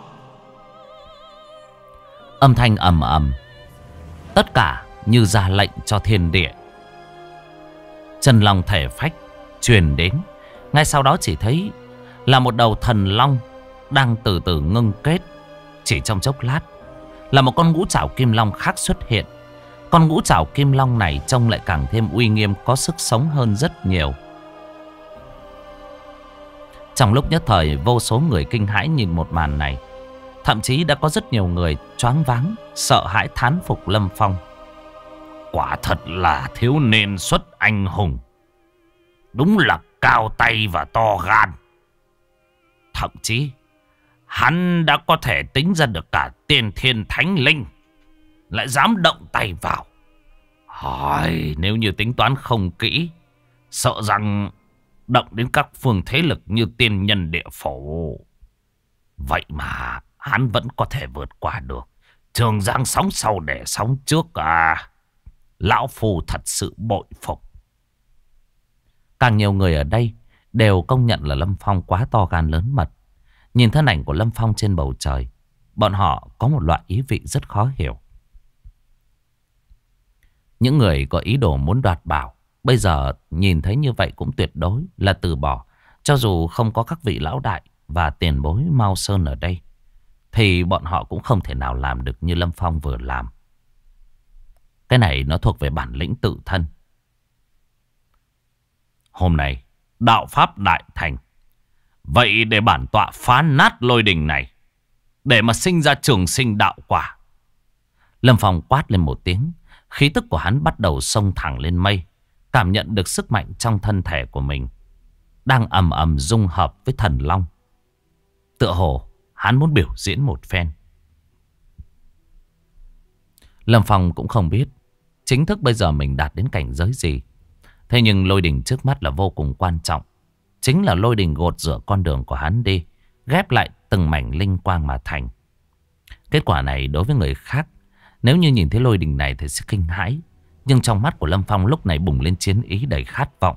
Speaker 1: Âm thanh ầm ầm, tất cả như ra lệnh cho thiên địa. Chân long thể phách truyền đến. Ngay sau đó chỉ thấy là một đầu thần long đang từ từ ngưng kết. Chỉ trong chốc lát là một con ngũ trảo kim long khác xuất hiện. Con ngũ trảo kim long này trông lại càng thêm uy nghiêm, có sức sống hơn rất nhiều. Trong lúc nhất thời, vô số người kinh hãi nhìn một màn này. Thậm chí đã có rất nhiều người choáng váng, sợ hãi thán phục Lâm Phong. Quả thật là thiếu niên xuất anh hùng, đúng là cao tay và to gan. Thậm chí hắn đã có thể tính ra được cả tiên thiên thánh linh, lại dám động tay vào. Hỏi, nếu như tính toán không kỹ, sợ rằng động đến các phương thế lực như tiên nhân địa phủ. Vậy mà hắn vẫn có thể vượt qua được. Trường giang sóng sau để sóng trước à. Lão Phu thật sự bội phục. Càng nhiều người ở đây đều công nhận là Lâm Phong quá to gan lớn mật. Nhìn thân ảnh của Lâm Phong trên bầu trời, bọn họ có một loại ý vị rất khó hiểu. Những người có ý đồ muốn đoạt bảo, bây giờ nhìn thấy như vậy cũng tuyệt đối là từ bỏ. Cho dù không có các vị lão đại và tiền bối Mao Sơn ở đây, thì bọn họ cũng không thể nào làm được như Lâm Phong vừa làm. Cái này nó thuộc về bản lĩnh tự thân. Hôm nay đạo pháp đại thành, vậy để bản tọa phá nát lôi đình này, để mà sinh ra trường sinh đạo quả. Lâm Phong quát lên một tiếng. Khí tức của hắn bắt đầu xông thẳng lên mây. Cảm nhận được sức mạnh trong thân thể của mình đang ầm ầm dung hợp với thần long. Tựa hồ hắn muốn biểu diễn một phen. Lâm Phong cũng không biết chính thức bây giờ mình đạt đến cảnh giới gì. Thế nhưng lôi đình trước mắt là vô cùng quan trọng. Chính là lôi đình gột rửa con đường của hắn đi, ghép lại từng mảnh linh quang mà thành. Kết quả này đối với người khác, nếu như nhìn thấy lôi đình này thì sẽ kinh hãi. Nhưng trong mắt của Lâm Phong lúc này bùng lên chiến ý đầy khát vọng.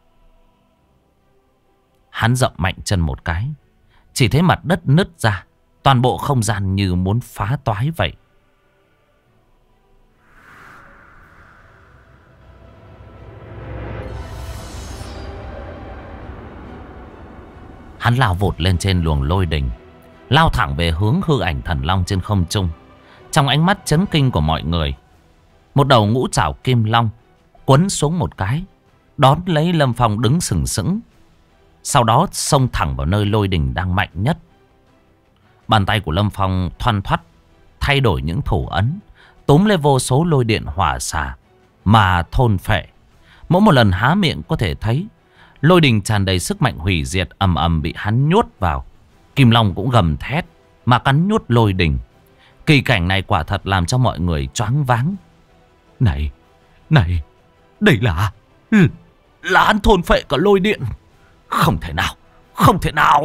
Speaker 1: Hắn dậm mạnh chân một cái, chỉ thấy mặt đất nứt ra, toàn bộ không gian như muốn phá toái vậy. Hắn lao vụt lên trên luồng lôi đình, lao thẳng về hướng hư ảnh thần long trên không trung. Trong ánh mắt chấn kinh của mọi người, một đầu ngũ trảo kim long quấn xuống một cái, đón lấy Lâm Phong đứng sừng sững. Sau đó xông thẳng vào nơi lôi đình đang mạnh nhất. Bàn tay của Lâm Phong thoăn thoắt thay đổi những thủ ấn, túm lấy vô số lôi điện hỏa xả mà thôn phệ. Mỗi một lần há miệng có thể thấy lôi đình tràn đầy sức mạnh hủy diệt ầm ầm bị hắn nhốt vào. Kim Long cũng gầm thét mà cắn nhốt lôi đình. Kỳ cảnh này quả thật làm cho mọi người choáng váng. Này, đây là hắn thôn phệ cả lôi điện. Không thể nào, không thể nào.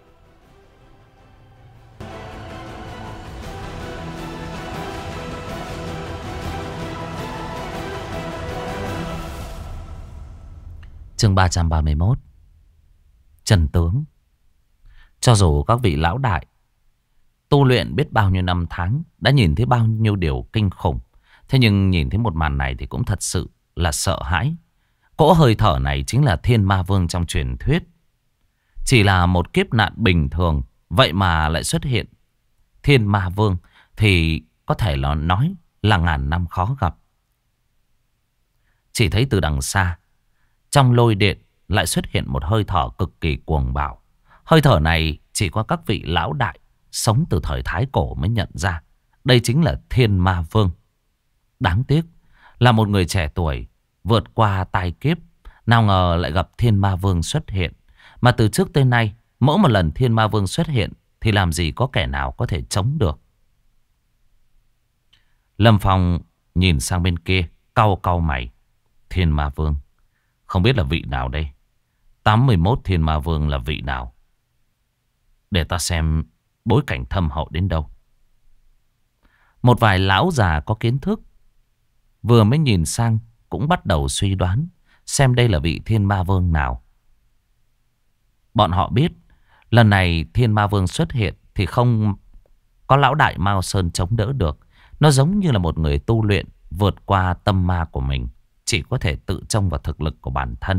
Speaker 1: Chương 331. Chân tướng. Cho dù các vị lão đại tu luyện biết bao nhiêu năm tháng, đã nhìn thấy bao nhiêu điều kinh khủng, thế nhưng nhìn thấy một màn này thì cũng thật sự là sợ hãi. Cỗ hơi thở này chính là Thiên Ma Vương trong truyền thuyết. Chỉ là một kiếp nạn bình thường, vậy mà lại xuất hiện Thiên Ma Vương thì có thể là nói là ngàn năm khó gặp. Chỉ thấy từ đằng xa, trong lôi điện lại xuất hiện một hơi thở cực kỳ cuồng bạo. Hơi thở này chỉ có các vị lão đại sống từ thời Thái Cổ mới nhận ra. Đây chính là Thiên Ma Vương. Đáng tiếc là một người trẻ tuổi vượt qua tai kiếp. Nào ngờ lại gặp Thiên Ma Vương xuất hiện. Mà từ trước tới nay, mỗi một lần Thiên Ma Vương xuất hiện thì làm gì có kẻ nào có thể chống được. Lâm Phong nhìn sang bên kia, cau cau mày. Thiên Ma Vương, không biết là vị nào đây? 81 Thiên Ma Vương là vị nào? Để ta xem bối cảnh thâm hậu đến đâu. Một vài lão già có kiến thức vừa mới nhìn sang cũng bắt đầu suy đoán xem đây là vị Thiên Ma Vương nào. Bọn họ biết lần này Thiên Ma Vương xuất hiện thì không có lão đại Mao Sơn chống đỡ được. Nó giống như là một người tu luyện vượt qua tâm ma của mình, chỉ có thể tự trông vào thực lực của bản thân.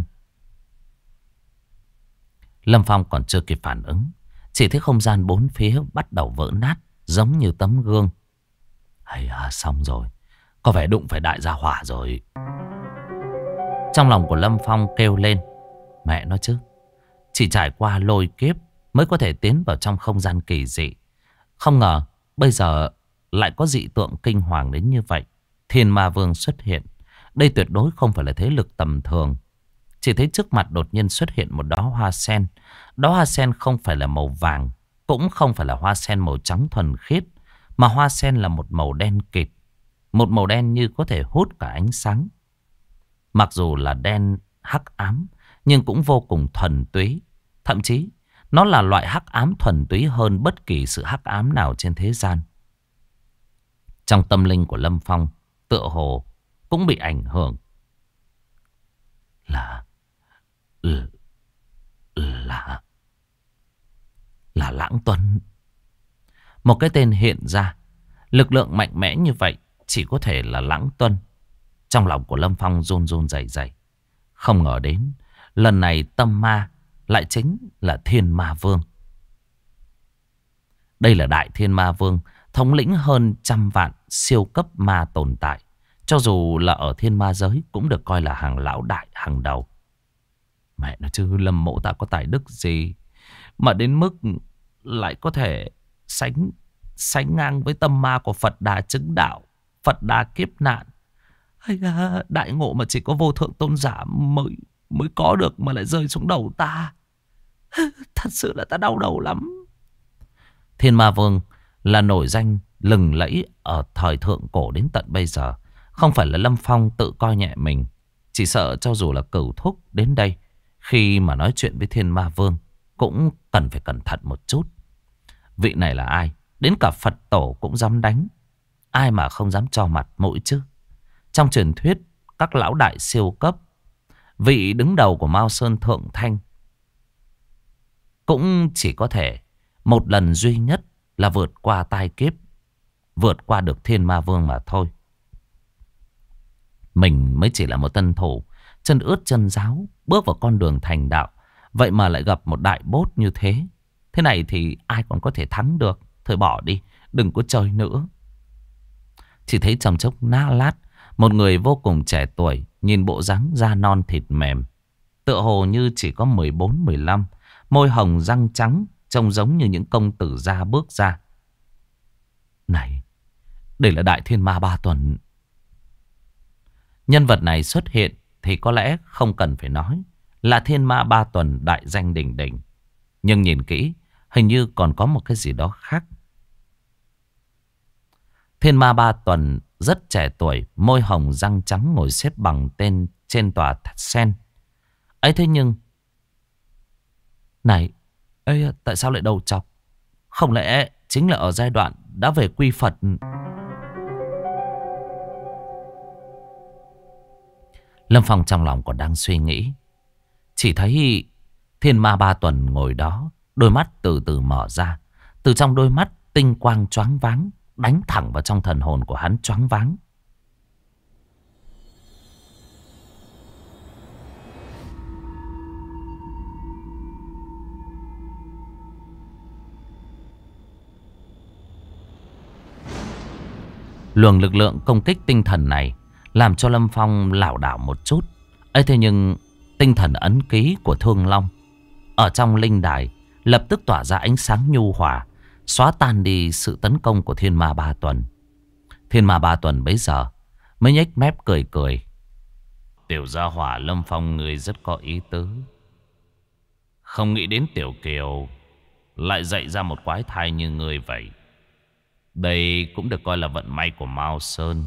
Speaker 1: Lâm Phong còn chưa kịp phản ứng, chỉ thấy không gian bốn phía bắt đầu vỡ nát giống như tấm gương. Hay à, xong rồi, có vẻ đụng phải đại gia hỏa rồi. Trong lòng của Lâm Phong kêu lên, mẹ nó chứ, chỉ trải qua lôi kiếp mới có thể tiến vào trong không gian kỳ dị. Không ngờ bây giờ lại có dị tượng kinh hoàng đến như vậy. Thiên Ma Vương xuất hiện. Đây tuyệt đối không phải là thế lực tầm thường. Chỉ thấy trước mặt đột nhiên xuất hiện một đóa hoa sen. Đóa hoa sen không phải là màu vàng, cũng không phải là hoa sen màu trắng thuần khiết, mà hoa sen là một màu đen kịt. Một màu đen như có thể hút cả ánh sáng. Mặc dù là đen hắc ám, nhưng cũng vô cùng thuần túy. Thậm chí nó là loại hắc ám thuần túy hơn bất kỳ sự hắc ám nào trên thế gian. Trong tâm linh của Lâm Phong tựa hồ cũng bị ảnh hưởng. Là Lãng Tuấn. Một cái tên hiện ra, lực lượng mạnh mẽ như vậy chỉ có thể là Lãng Tuấn. Trong lòng của Lâm Phong run run rẩy rẩy. Không ngờ đến lần này tâm ma lại chính là Thiên Ma Vương. Đây là Đại Thiên Ma Vương, thống lĩnh hơn 100 vạn siêu cấp ma tồn tại. Cho dù là ở thiên ma giới cũng được coi là hàng lão đại hàng đầu. Mẹ nó chứ, Lâm Mộ ta có tài đức gì mà đến mức lại có thể sánh ngang với tâm ma của Phật Đà chứng đạo, Phật Đà kiếp nạn. Hay à, đại ngộ mà chỉ có vô thượng tôn giả mới có được mà lại rơi xuống đầu ta. Thật sự là ta đau đầu lắm. Thiên Ma Vương là nổi danh lừng lẫy ở thời thượng cổ đến tận bây giờ. Không phải là Lâm Phong tự coi nhẹ mình. Chỉ sợ cho dù là Cửu Thúc đến đây, khi mà nói chuyện với Thiên Ma Vương cũng cần phải cẩn thận một chút. Vị này là ai? Đến cả Phật tổ cũng dám đánh. Ai mà không dám cho mặt mũi chứ? Trong truyền thuyết các lão đại siêu cấp, vị đứng đầu của Mao Sơn Thượng Thanh cũng chỉ có thể một lần duy nhất là vượt qua tai kiếp, vượt qua được Thiên Ma Vương mà thôi. Mình mới chỉ là một tân thủ, chân ướt chân ráo, bước vào con đường thành đạo. Vậy mà lại gặp một đại bốt như thế. Thế này thì ai còn có thể thắng được. Thôi bỏ đi, đừng có chơi nữa. Chỉ thấy trong chốc lát, một người vô cùng trẻ tuổi, nhìn bộ dáng da non thịt mềm, tựa hồ như chỉ có 14-15, môi hồng răng trắng, trông giống như những công tử gia bước ra. Này, đây là Đại Thiên Ma Ba Tuần. Nhân vật này xuất hiện thì có lẽ không cần phải nói, là Thiên Ma Ba Tuần đại danh đỉnh đỉnh. Nhưng nhìn kỹ, hình như còn có một cái gì đó khác. Thiên Ma Ba Tuần rất trẻ tuổi, môi hồng răng trắng, ngồi xếp bằng tên trên tòa sen. Ấy thế nhưng, này, ê, tại sao lại đầu trọc? Không lẽ chính là ở giai đoạn đã về quy Phật? Lâm Phong trong lòng còn đang suy nghĩ, chỉ thấy Thiên Ma Ba Tuần ngồi đó, đôi mắt từ từ mở ra. Từ trong đôi mắt tinh quang choáng váng, đánh thẳng vào trong thần hồn của hắn choáng váng. Luồng lực lượng công kích tinh thần này làm cho Lâm Phong lảo đảo một chút. Ấy thế nhưng tinh thần ấn ký của Thương Long ở trong linh đài lập tức tỏa ra ánh sáng nhu hòa, xóa tan đi sự tấn công của Thiên Ma Ba Tuần. Thiên Ma Ba Tuần bấy giờ mới nhếch mép cười cười. Tiểu gia hỏa Lâm Phong người rất có ý tứ. Không nghĩ đến Tiểu Kiều lại dạy ra một quái thai như người vậy. Đây cũng được coi là vận may của Mao Sơn.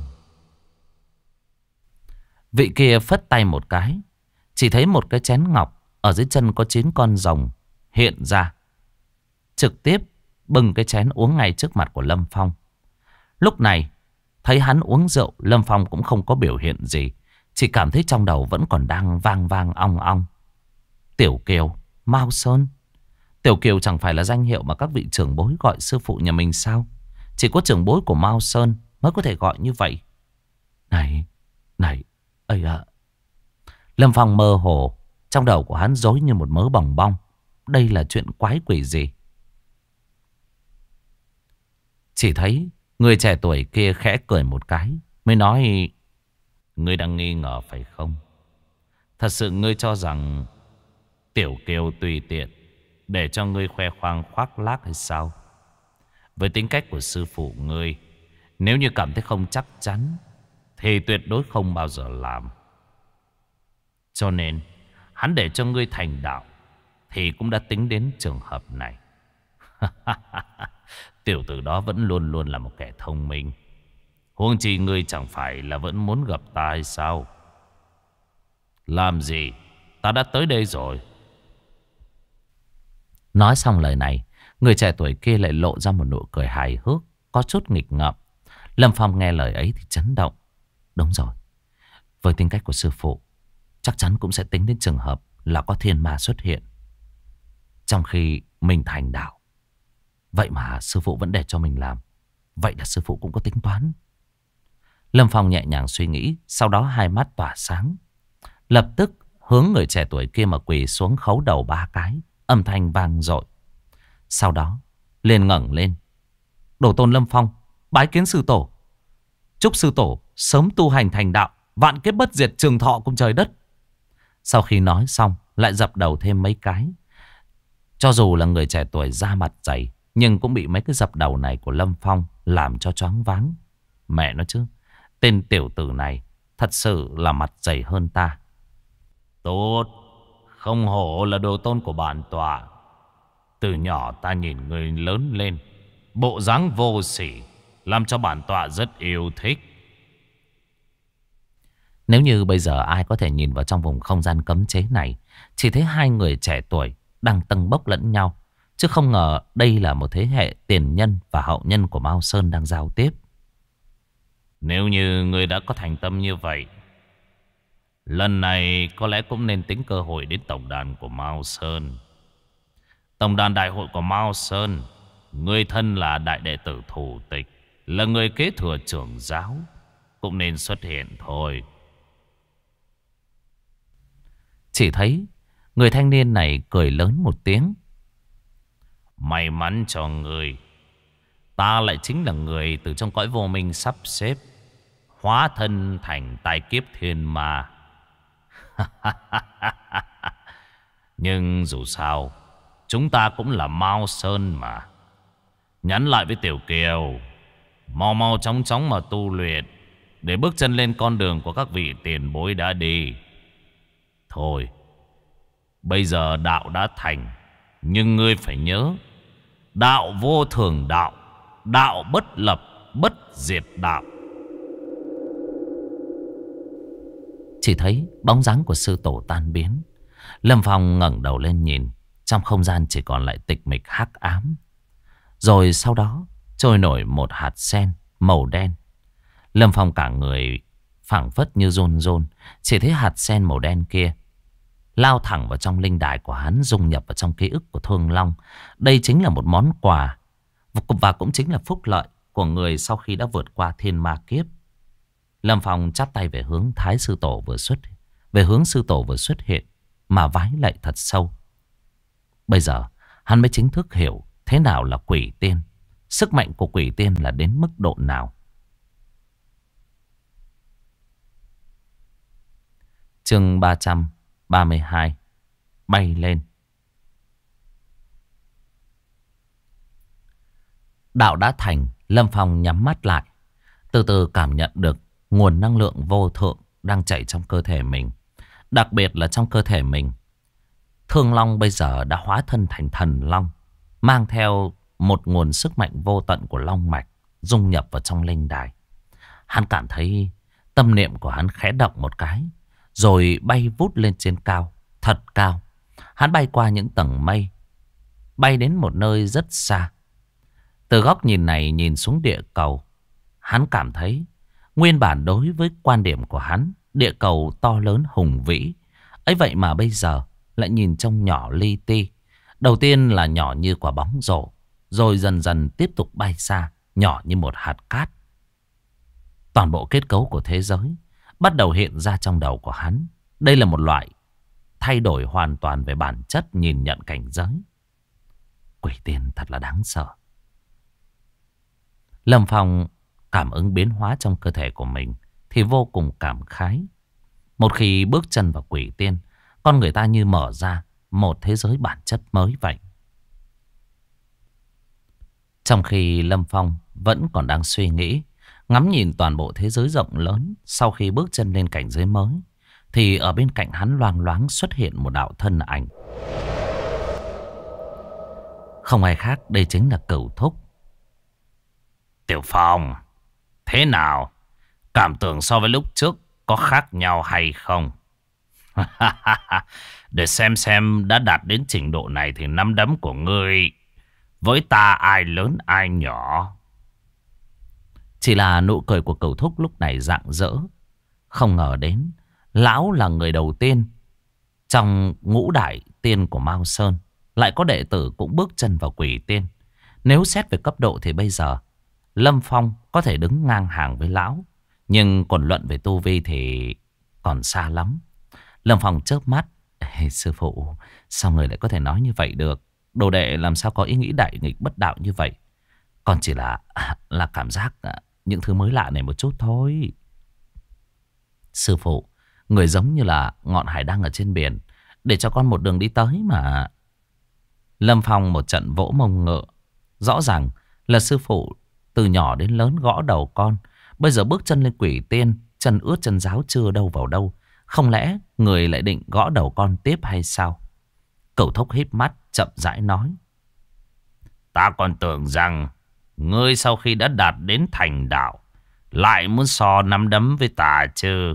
Speaker 1: Vị kia phất tay một cái, chỉ thấy một cái chén ngọc ở dưới chân có 9 con rồng hiện ra, trực tiếp bưng cái chén uống ngay trước mặt của Lâm Phong. Lúc này thấy hắn uống rượu, Lâm Phong cũng không có biểu hiện gì, chỉ cảm thấy trong đầu vẫn còn đang vang vang ong ong. Tiểu Kiều, Mao Sơn. Tiểu Kiều chẳng phải là danh hiệu mà các vị trưởng bối gọi sư phụ nhà mình sao? Chỉ có trưởng bối của Mao Sơn mới có thể gọi như vậy. Này, ây ạ. Lâm Phong mơ hồ, trong đầu của hắn rối như một mớ bòng bong. Đây là chuyện quái quỷ gì? Chỉ thấy người trẻ tuổi kia khẽ cười một cái, mới nói: ngươi đang nghi ngờ phải không? Thật sự ngươi cho rằng Tiểu Kiều tùy tiện để cho ngươi khoe khoang khoác lác hay sao? Với tính cách của sư phụ ngươi, nếu như cảm thấy không chắc chắn thì tuyệt đối không bao giờ làm. Cho nên hắn để cho ngươi thành đạo thì cũng đã tính đến trường hợp này. Tiểu tử đó vẫn luôn luôn là một kẻ thông minh. Huống chi ngươi chẳng phải là vẫn muốn gặp ta hay sao? Làm gì? Ta đã tới đây rồi. Nói xong lời này, người trẻ tuổi kia lại lộ ra một nụ cười hài hước, có chút nghịch ngợm. Lâm Phong nghe lời ấy thì chấn động. Đúng rồi, với tính cách của sư phụ, chắc chắn cũng sẽ tính đến trường hợp là có thiên ma xuất hiện trong khi mình thành đạo. Vậy mà sư phụ vẫn để cho mình làm. Vậy là sư phụ cũng có tính toán. Lâm Phong nhẹ nhàng suy nghĩ, sau đó hai mắt tỏa sáng, lập tức hướng người trẻ tuổi kia mà quỳ xuống khấu đầu 3 cái, âm thanh vang dội. Sau đó liền ngẩng lên: Đồ tôn Lâm Phong bái kiến sư tổ. Chúc sư tổ sớm tu hành thành đạo, vạn kiếp bất diệt, trường thọ cùng trời đất. Sau khi nói xong lại dập đầu thêm mấy cái. Cho dù là người trẻ tuổi da mặt dày, nhưng cũng bị mấy cái dập đầu này của Lâm Phong làm cho choáng váng. Mẹ nó chứ, tên tiểu tử này thật sự là mặt dày hơn ta. Tốt, không hổ là đồ tôn của bản tọa. Từ nhỏ ta nhìn người lớn lên, bộ dáng vô sỉ, làm cho bản tọa rất yêu thích. Nếu như bây giờ ai có thể nhìn vào trong vùng không gian cấm chế này, chỉ thấy hai người trẻ tuổi đang tâng bốc lẫn nhau. Chứ không ngờ đây là một thế hệ tiền nhân và hậu nhân của Mao Sơn đang giao tiếp. Nếu như người đã có thành tâm như vậy, lần này có lẽ cũng nên tính cơ hội đến tổng đàn của Mao Sơn. Tổng đàn đại hội của Mao Sơn, người thân là đại đệ tử thủ tịch, là người kế thừa trưởng giáo, cũng nên xuất hiện thôi. Chỉ thấy người thanh niên này cười lớn một tiếng. May mắn cho người, ta lại chính là người từ trong cõi vô minh sắp xếp, hóa thân thành tai kiếp thiên ma. Nhưng dù sao, chúng ta cũng là Mao Sơn mà. Nhắn lại với Tiểu Kiều, mau mau chóng chóng mà tu luyện, để bước chân lên con đường của các vị tiền bối đã đi. Thôi, bây giờ đạo đã thành, nhưng ngươi phải nhớ, đạo vô thường đạo, đạo bất lập bất diệt đạo. Chỉ thấy bóng dáng của sư tổ tan biến. Lâm Phong ngẩng đầu lên nhìn, trong không gian chỉ còn lại tịch mịch hắc ám. Rồi sau đó trôi nổi một hạt sen màu đen. Lâm Phong cả người phảng phất như run run. Chỉ thấy hạt sen màu đen kia lao thẳng vào trong linh đài của hắn, dung nhập vào trong ký ức của Thương Long. Đây chính là một món quà, và cũng chính là phúc lợi của người sau khi đã vượt qua thiên ma kiếp. Lâm Phong chắp tay về hướng sư tổ vừa xuất hiện mà vái lạy thật sâu. Bây giờ hắn mới chính thức hiểu thế nào là quỷ tiên, sức mạnh của quỷ tiên là đến mức độ nào. Chương 332 bay lên. Đạo đã thành, Lâm Phong nhắm mắt lại, từ từ cảm nhận được nguồn năng lượng vô thượng đang chảy trong cơ thể mình. Đặc biệt là trong cơ thể mình, Thương Long bây giờ đã hóa thân thành thần long, mang theo một nguồn sức mạnh vô tận của long mạch dung nhập vào trong linh đài. Hắn cảm thấy tâm niệm của hắn khẽ động một cái, rồi bay vút lên trên cao, thật cao. Hắn bay qua những tầng mây, bay đến một nơi rất xa. Từ góc nhìn này nhìn xuống địa cầu, hắn cảm thấy nguyên bản đối với quan điểm của hắn, địa cầu to lớn hùng vĩ, ấy vậy mà bây giờ lại nhìn trông nhỏ li ti. Đầu tiên là nhỏ như quả bóng rổ, rồi dần dần tiếp tục bay xa, nhỏ như một hạt cát. Toàn bộ kết cấu của thế giới bắt đầu hiện ra trong đầu của hắn. Đây là một loại thay đổi hoàn toàn về bản chất nhìn nhận cảnh giới. Quỷ tiên thật là đáng sợ. Lâm Phong cảm ứng biến hóa trong cơ thể của mình thì vô cùng cảm khái. Một khi bước chân vào quỷ tiên, con người ta như mở ra một thế giới bản chất mới vậy. Trong khi Lâm Phong vẫn còn đang suy nghĩ, ngắm nhìn toàn bộ thế giới rộng lớn, sau khi bước chân lên cảnh giới mới, thì ở bên cạnh hắn loang loáng xuất hiện một đạo thân ảnh. Không ai khác, đây chính là Cửu Thúc. Tiểu Phong, thế nào? Cảm tưởng so với lúc trước có khác nhau hay không? Để xem đã đạt đến trình độ này thì nắm đấm của ngươi với ta ai lớn ai nhỏ. Chỉ là nụ cười của Cửu Thúc lúc này rạng rỡ. Không ngờ đến lão là người đầu tiên trong ngũ đại tiên của Mao Sơn lại có đệ tử cũng bước chân vào quỷ tiên. Nếu xét về cấp độ thì bây giờ Lâm Phong có thể đứng ngang hàng với lão, nhưng còn luận về tu vi thì còn xa lắm. Lâm Phong chớp mắt. Ê, sư phụ, sao người lại có thể nói như vậy được? Đồ đệ làm sao có ý nghĩ đại nghịch bất đạo như vậy? Còn chỉ là cảm giác những thứ mới lạ này một chút thôi. Sư phụ, người giống như là ngọn hải đăng ở trên biển, để cho con một đường đi tới mà. Lâm Phong một trận vỗ mông ngựa. Rõ ràng là sư phụ từ nhỏ đến lớn gõ đầu con. Bây giờ bước chân lên quỷ tiên, chân ướt chân ráo chưa đâu vào đâu. Không lẽ người lại định gõ đầu con tiếp hay sao? Cửu Thúc híp mắt chậm rãi nói. Ta còn tưởng rằng ngươi sau khi đã đạt đến thành đạo lại muốn so nắm đấm với ta chứ.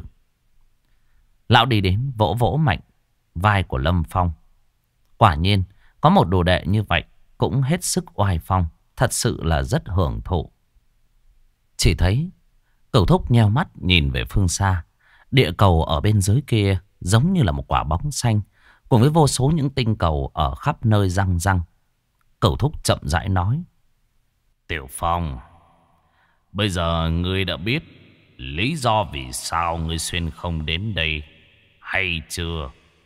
Speaker 1: Lão đi đến vỗ vỗ mạnh vai của Lâm Phong. Quả nhiên có một đồ đệ như vậy cũng hết sức oai phong, thật sự là rất hưởng thụ. Chỉ thấy Cửu Thúc nheo mắt nhìn về phương xa. Địa cầu ở bên dưới kia giống như là một quả bóng xanh, cùng với vô số những tinh cầu ở khắp nơi răng răng. Cửu Thúc chậm rãi nói. Tiểu Phong, bây giờ ngươi đã biết lý do vì sao ngươi xuyên không đến đây hay chưa?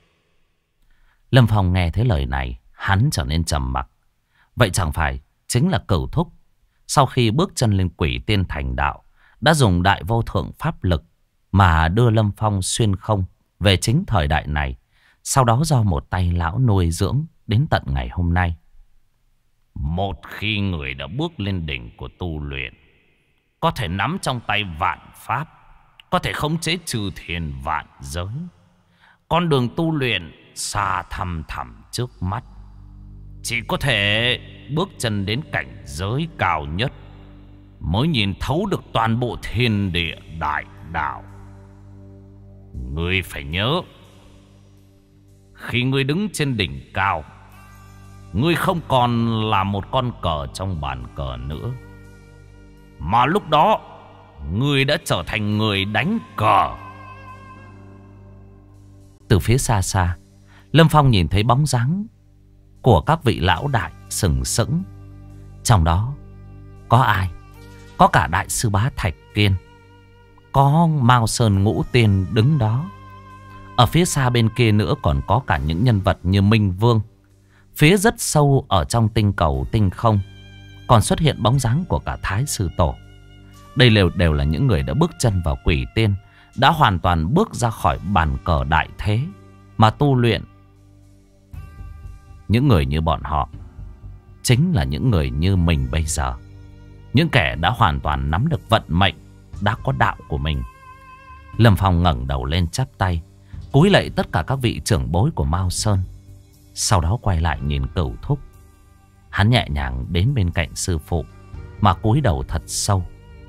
Speaker 1: Lâm Phong nghe thấy lời này, hắn trở nên trầm mặc. Vậy chẳng phải chính là Cửu Thúc sau khi bước chân lên quỷ tiên thành đạo đã dùng đại vô thượng pháp lực mà đưa Lâm Phong xuyên không về chính thời đại này, sau đó do một tay lão nuôi dưỡng đến tận ngày hôm nay. Một khi người đã bước lên đỉnh của tu luyện, có thể nắm trong tay vạn pháp, có thể khống chế trừ thiên vạn giới. Con đường tu luyện xa thăm thẳm trước mắt, chỉ có thể bước chân đến cảnh giới cao nhất mới nhìn thấu được toàn bộ thiên địa đại đạo. Ngươi phải nhớ, khi ngươi đứng trên đỉnh cao, ngươi không còn là một con cờ trong bàn cờ nữa, mà lúc đó ngươi đã trở thành người đánh cờ. Từ phía xa xa, Lâm Phong nhìn thấy bóng dáng của các vị lão đại sừng sững. Trong đó có ai? Có cả đại sư bá Thạch Kiên, có Mao Sơn Ngũ Tiên đứng đó. Ở phía xa bên kia nữa còn có cả những nhân vật như Minh Vương. Phía rất sâu ở trong tinh cầu tinh không còn xuất hiện bóng dáng của cả Thái Sư Tổ. Đây đều là những người đã bước chân vào quỷ tiên, đã hoàn toàn bước ra khỏi bàn cờ đại thế mà tu luyện. Những người như bọn họ chính là những người như mình bây giờ, những kẻ đã hoàn toàn nắm được vận mệnh, đã có đạo của mình. Lâm Phong ngẩng đầu lên chắp tay, cúi lạy tất cả các vị trưởng bối của Mao Sơn. Sau đó quay lại nhìn Cửu Thúc. Hắn nhẹ nhàng đến bên cạnh sư phụ mà cúi đầu thật sâu.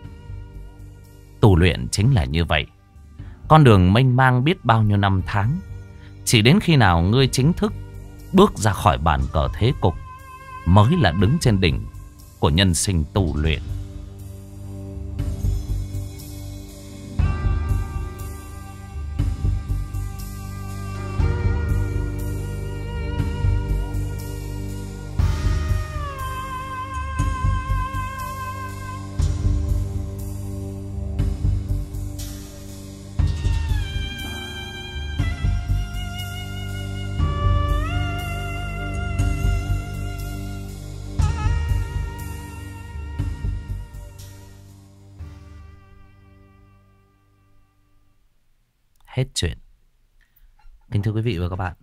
Speaker 1: Tu luyện chính là như vậy. Con đường mênh mang biết bao nhiêu năm tháng, chỉ đến khi nào ngươi chính thức bước ra khỏi bàn cờ thế cục mới là đứng trên đỉnh của nhân sinh tu luyện. Hết chuyện. Kính thưa quý vị và các bạn,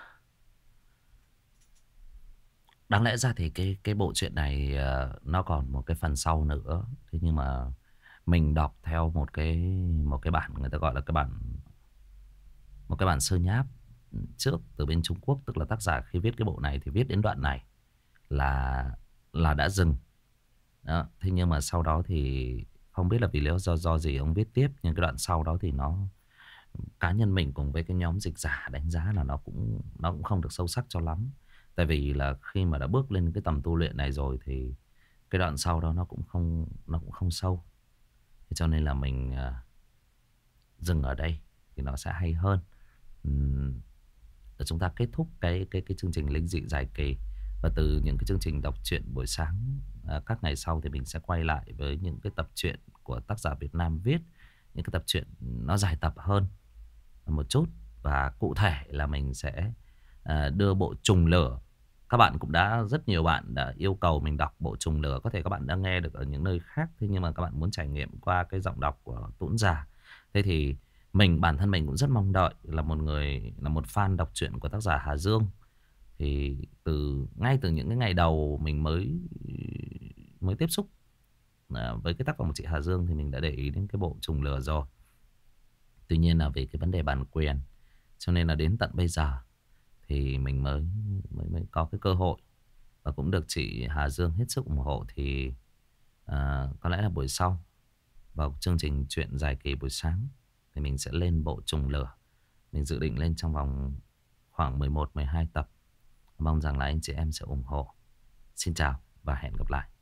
Speaker 1: đáng lẽ ra thì cái bộ truyện này nó còn một cái phần sau nữa. Thế nhưng mà mình đọc theo một cái bản, người ta gọi là một cái bản sơ nháp trước từ bên Trung Quốc. Tức là tác giả khi viết cái bộ này thì viết đến đoạn này là đã dừng đó. Thế nhưng mà sau đó thì không biết là vì lý do gì ông viết tiếp, nhưng cái đoạn sau đó thì cá nhân mình cùng với cái nhóm dịch giả đánh giá là nó cũng không được sâu sắc cho lắm. Tại vì là khi mà đã bước lên cái tầm tu luyện này rồi thì cái đoạn sau đó nó cũng không sâu. Thế cho nên là mình dừng ở đây thì nó sẽ hay hơn. Để chúng ta kết thúc cái chương trình linh dị dài kỳ. Và từ những cái chương trình đọc truyện buổi sáng các ngày sau thì mình sẽ quay lại với những cái tập truyện của tác giả Việt Nam viết. Những cái tập truyện nó dài tập hơn một chút. Và cụ thể là mình sẽ đưa bộ Trùng Lửa. Các bạn cũng rất nhiều bạn đã yêu cầu mình đọc bộ Trùng Lửa. Có thể các bạn đã nghe được ở những nơi khác, thế nhưng mà các bạn muốn trải nghiệm qua cái giọng đọc của Tuấn Già. Thế thì bản thân mình cũng rất mong đợi, là một fan đọc truyện của tác giả Hà Dương. Thì ngay từ những cái ngày đầu mình mới tiếp xúc với cái tác phẩm của chị Hà Dương thì mình đã để ý đến cái bộ Trùng Lửa rồi. Tuy nhiên là vì cái vấn đề bản quyền, cho nên là đến tận bây giờ thì mình mới có cái cơ hội, và cũng được chị Hà Dương hết sức ủng hộ. Thì có lẽ là buổi sau, vào chương trình chuyện dài kỳ buổi sáng, thì mình sẽ lên bộ Trùng Lửa. Mình dự định lên trong vòng khoảng 11-12 tập. Mong rằng là anh chị em sẽ ủng hộ. Xin chào và hẹn gặp lại.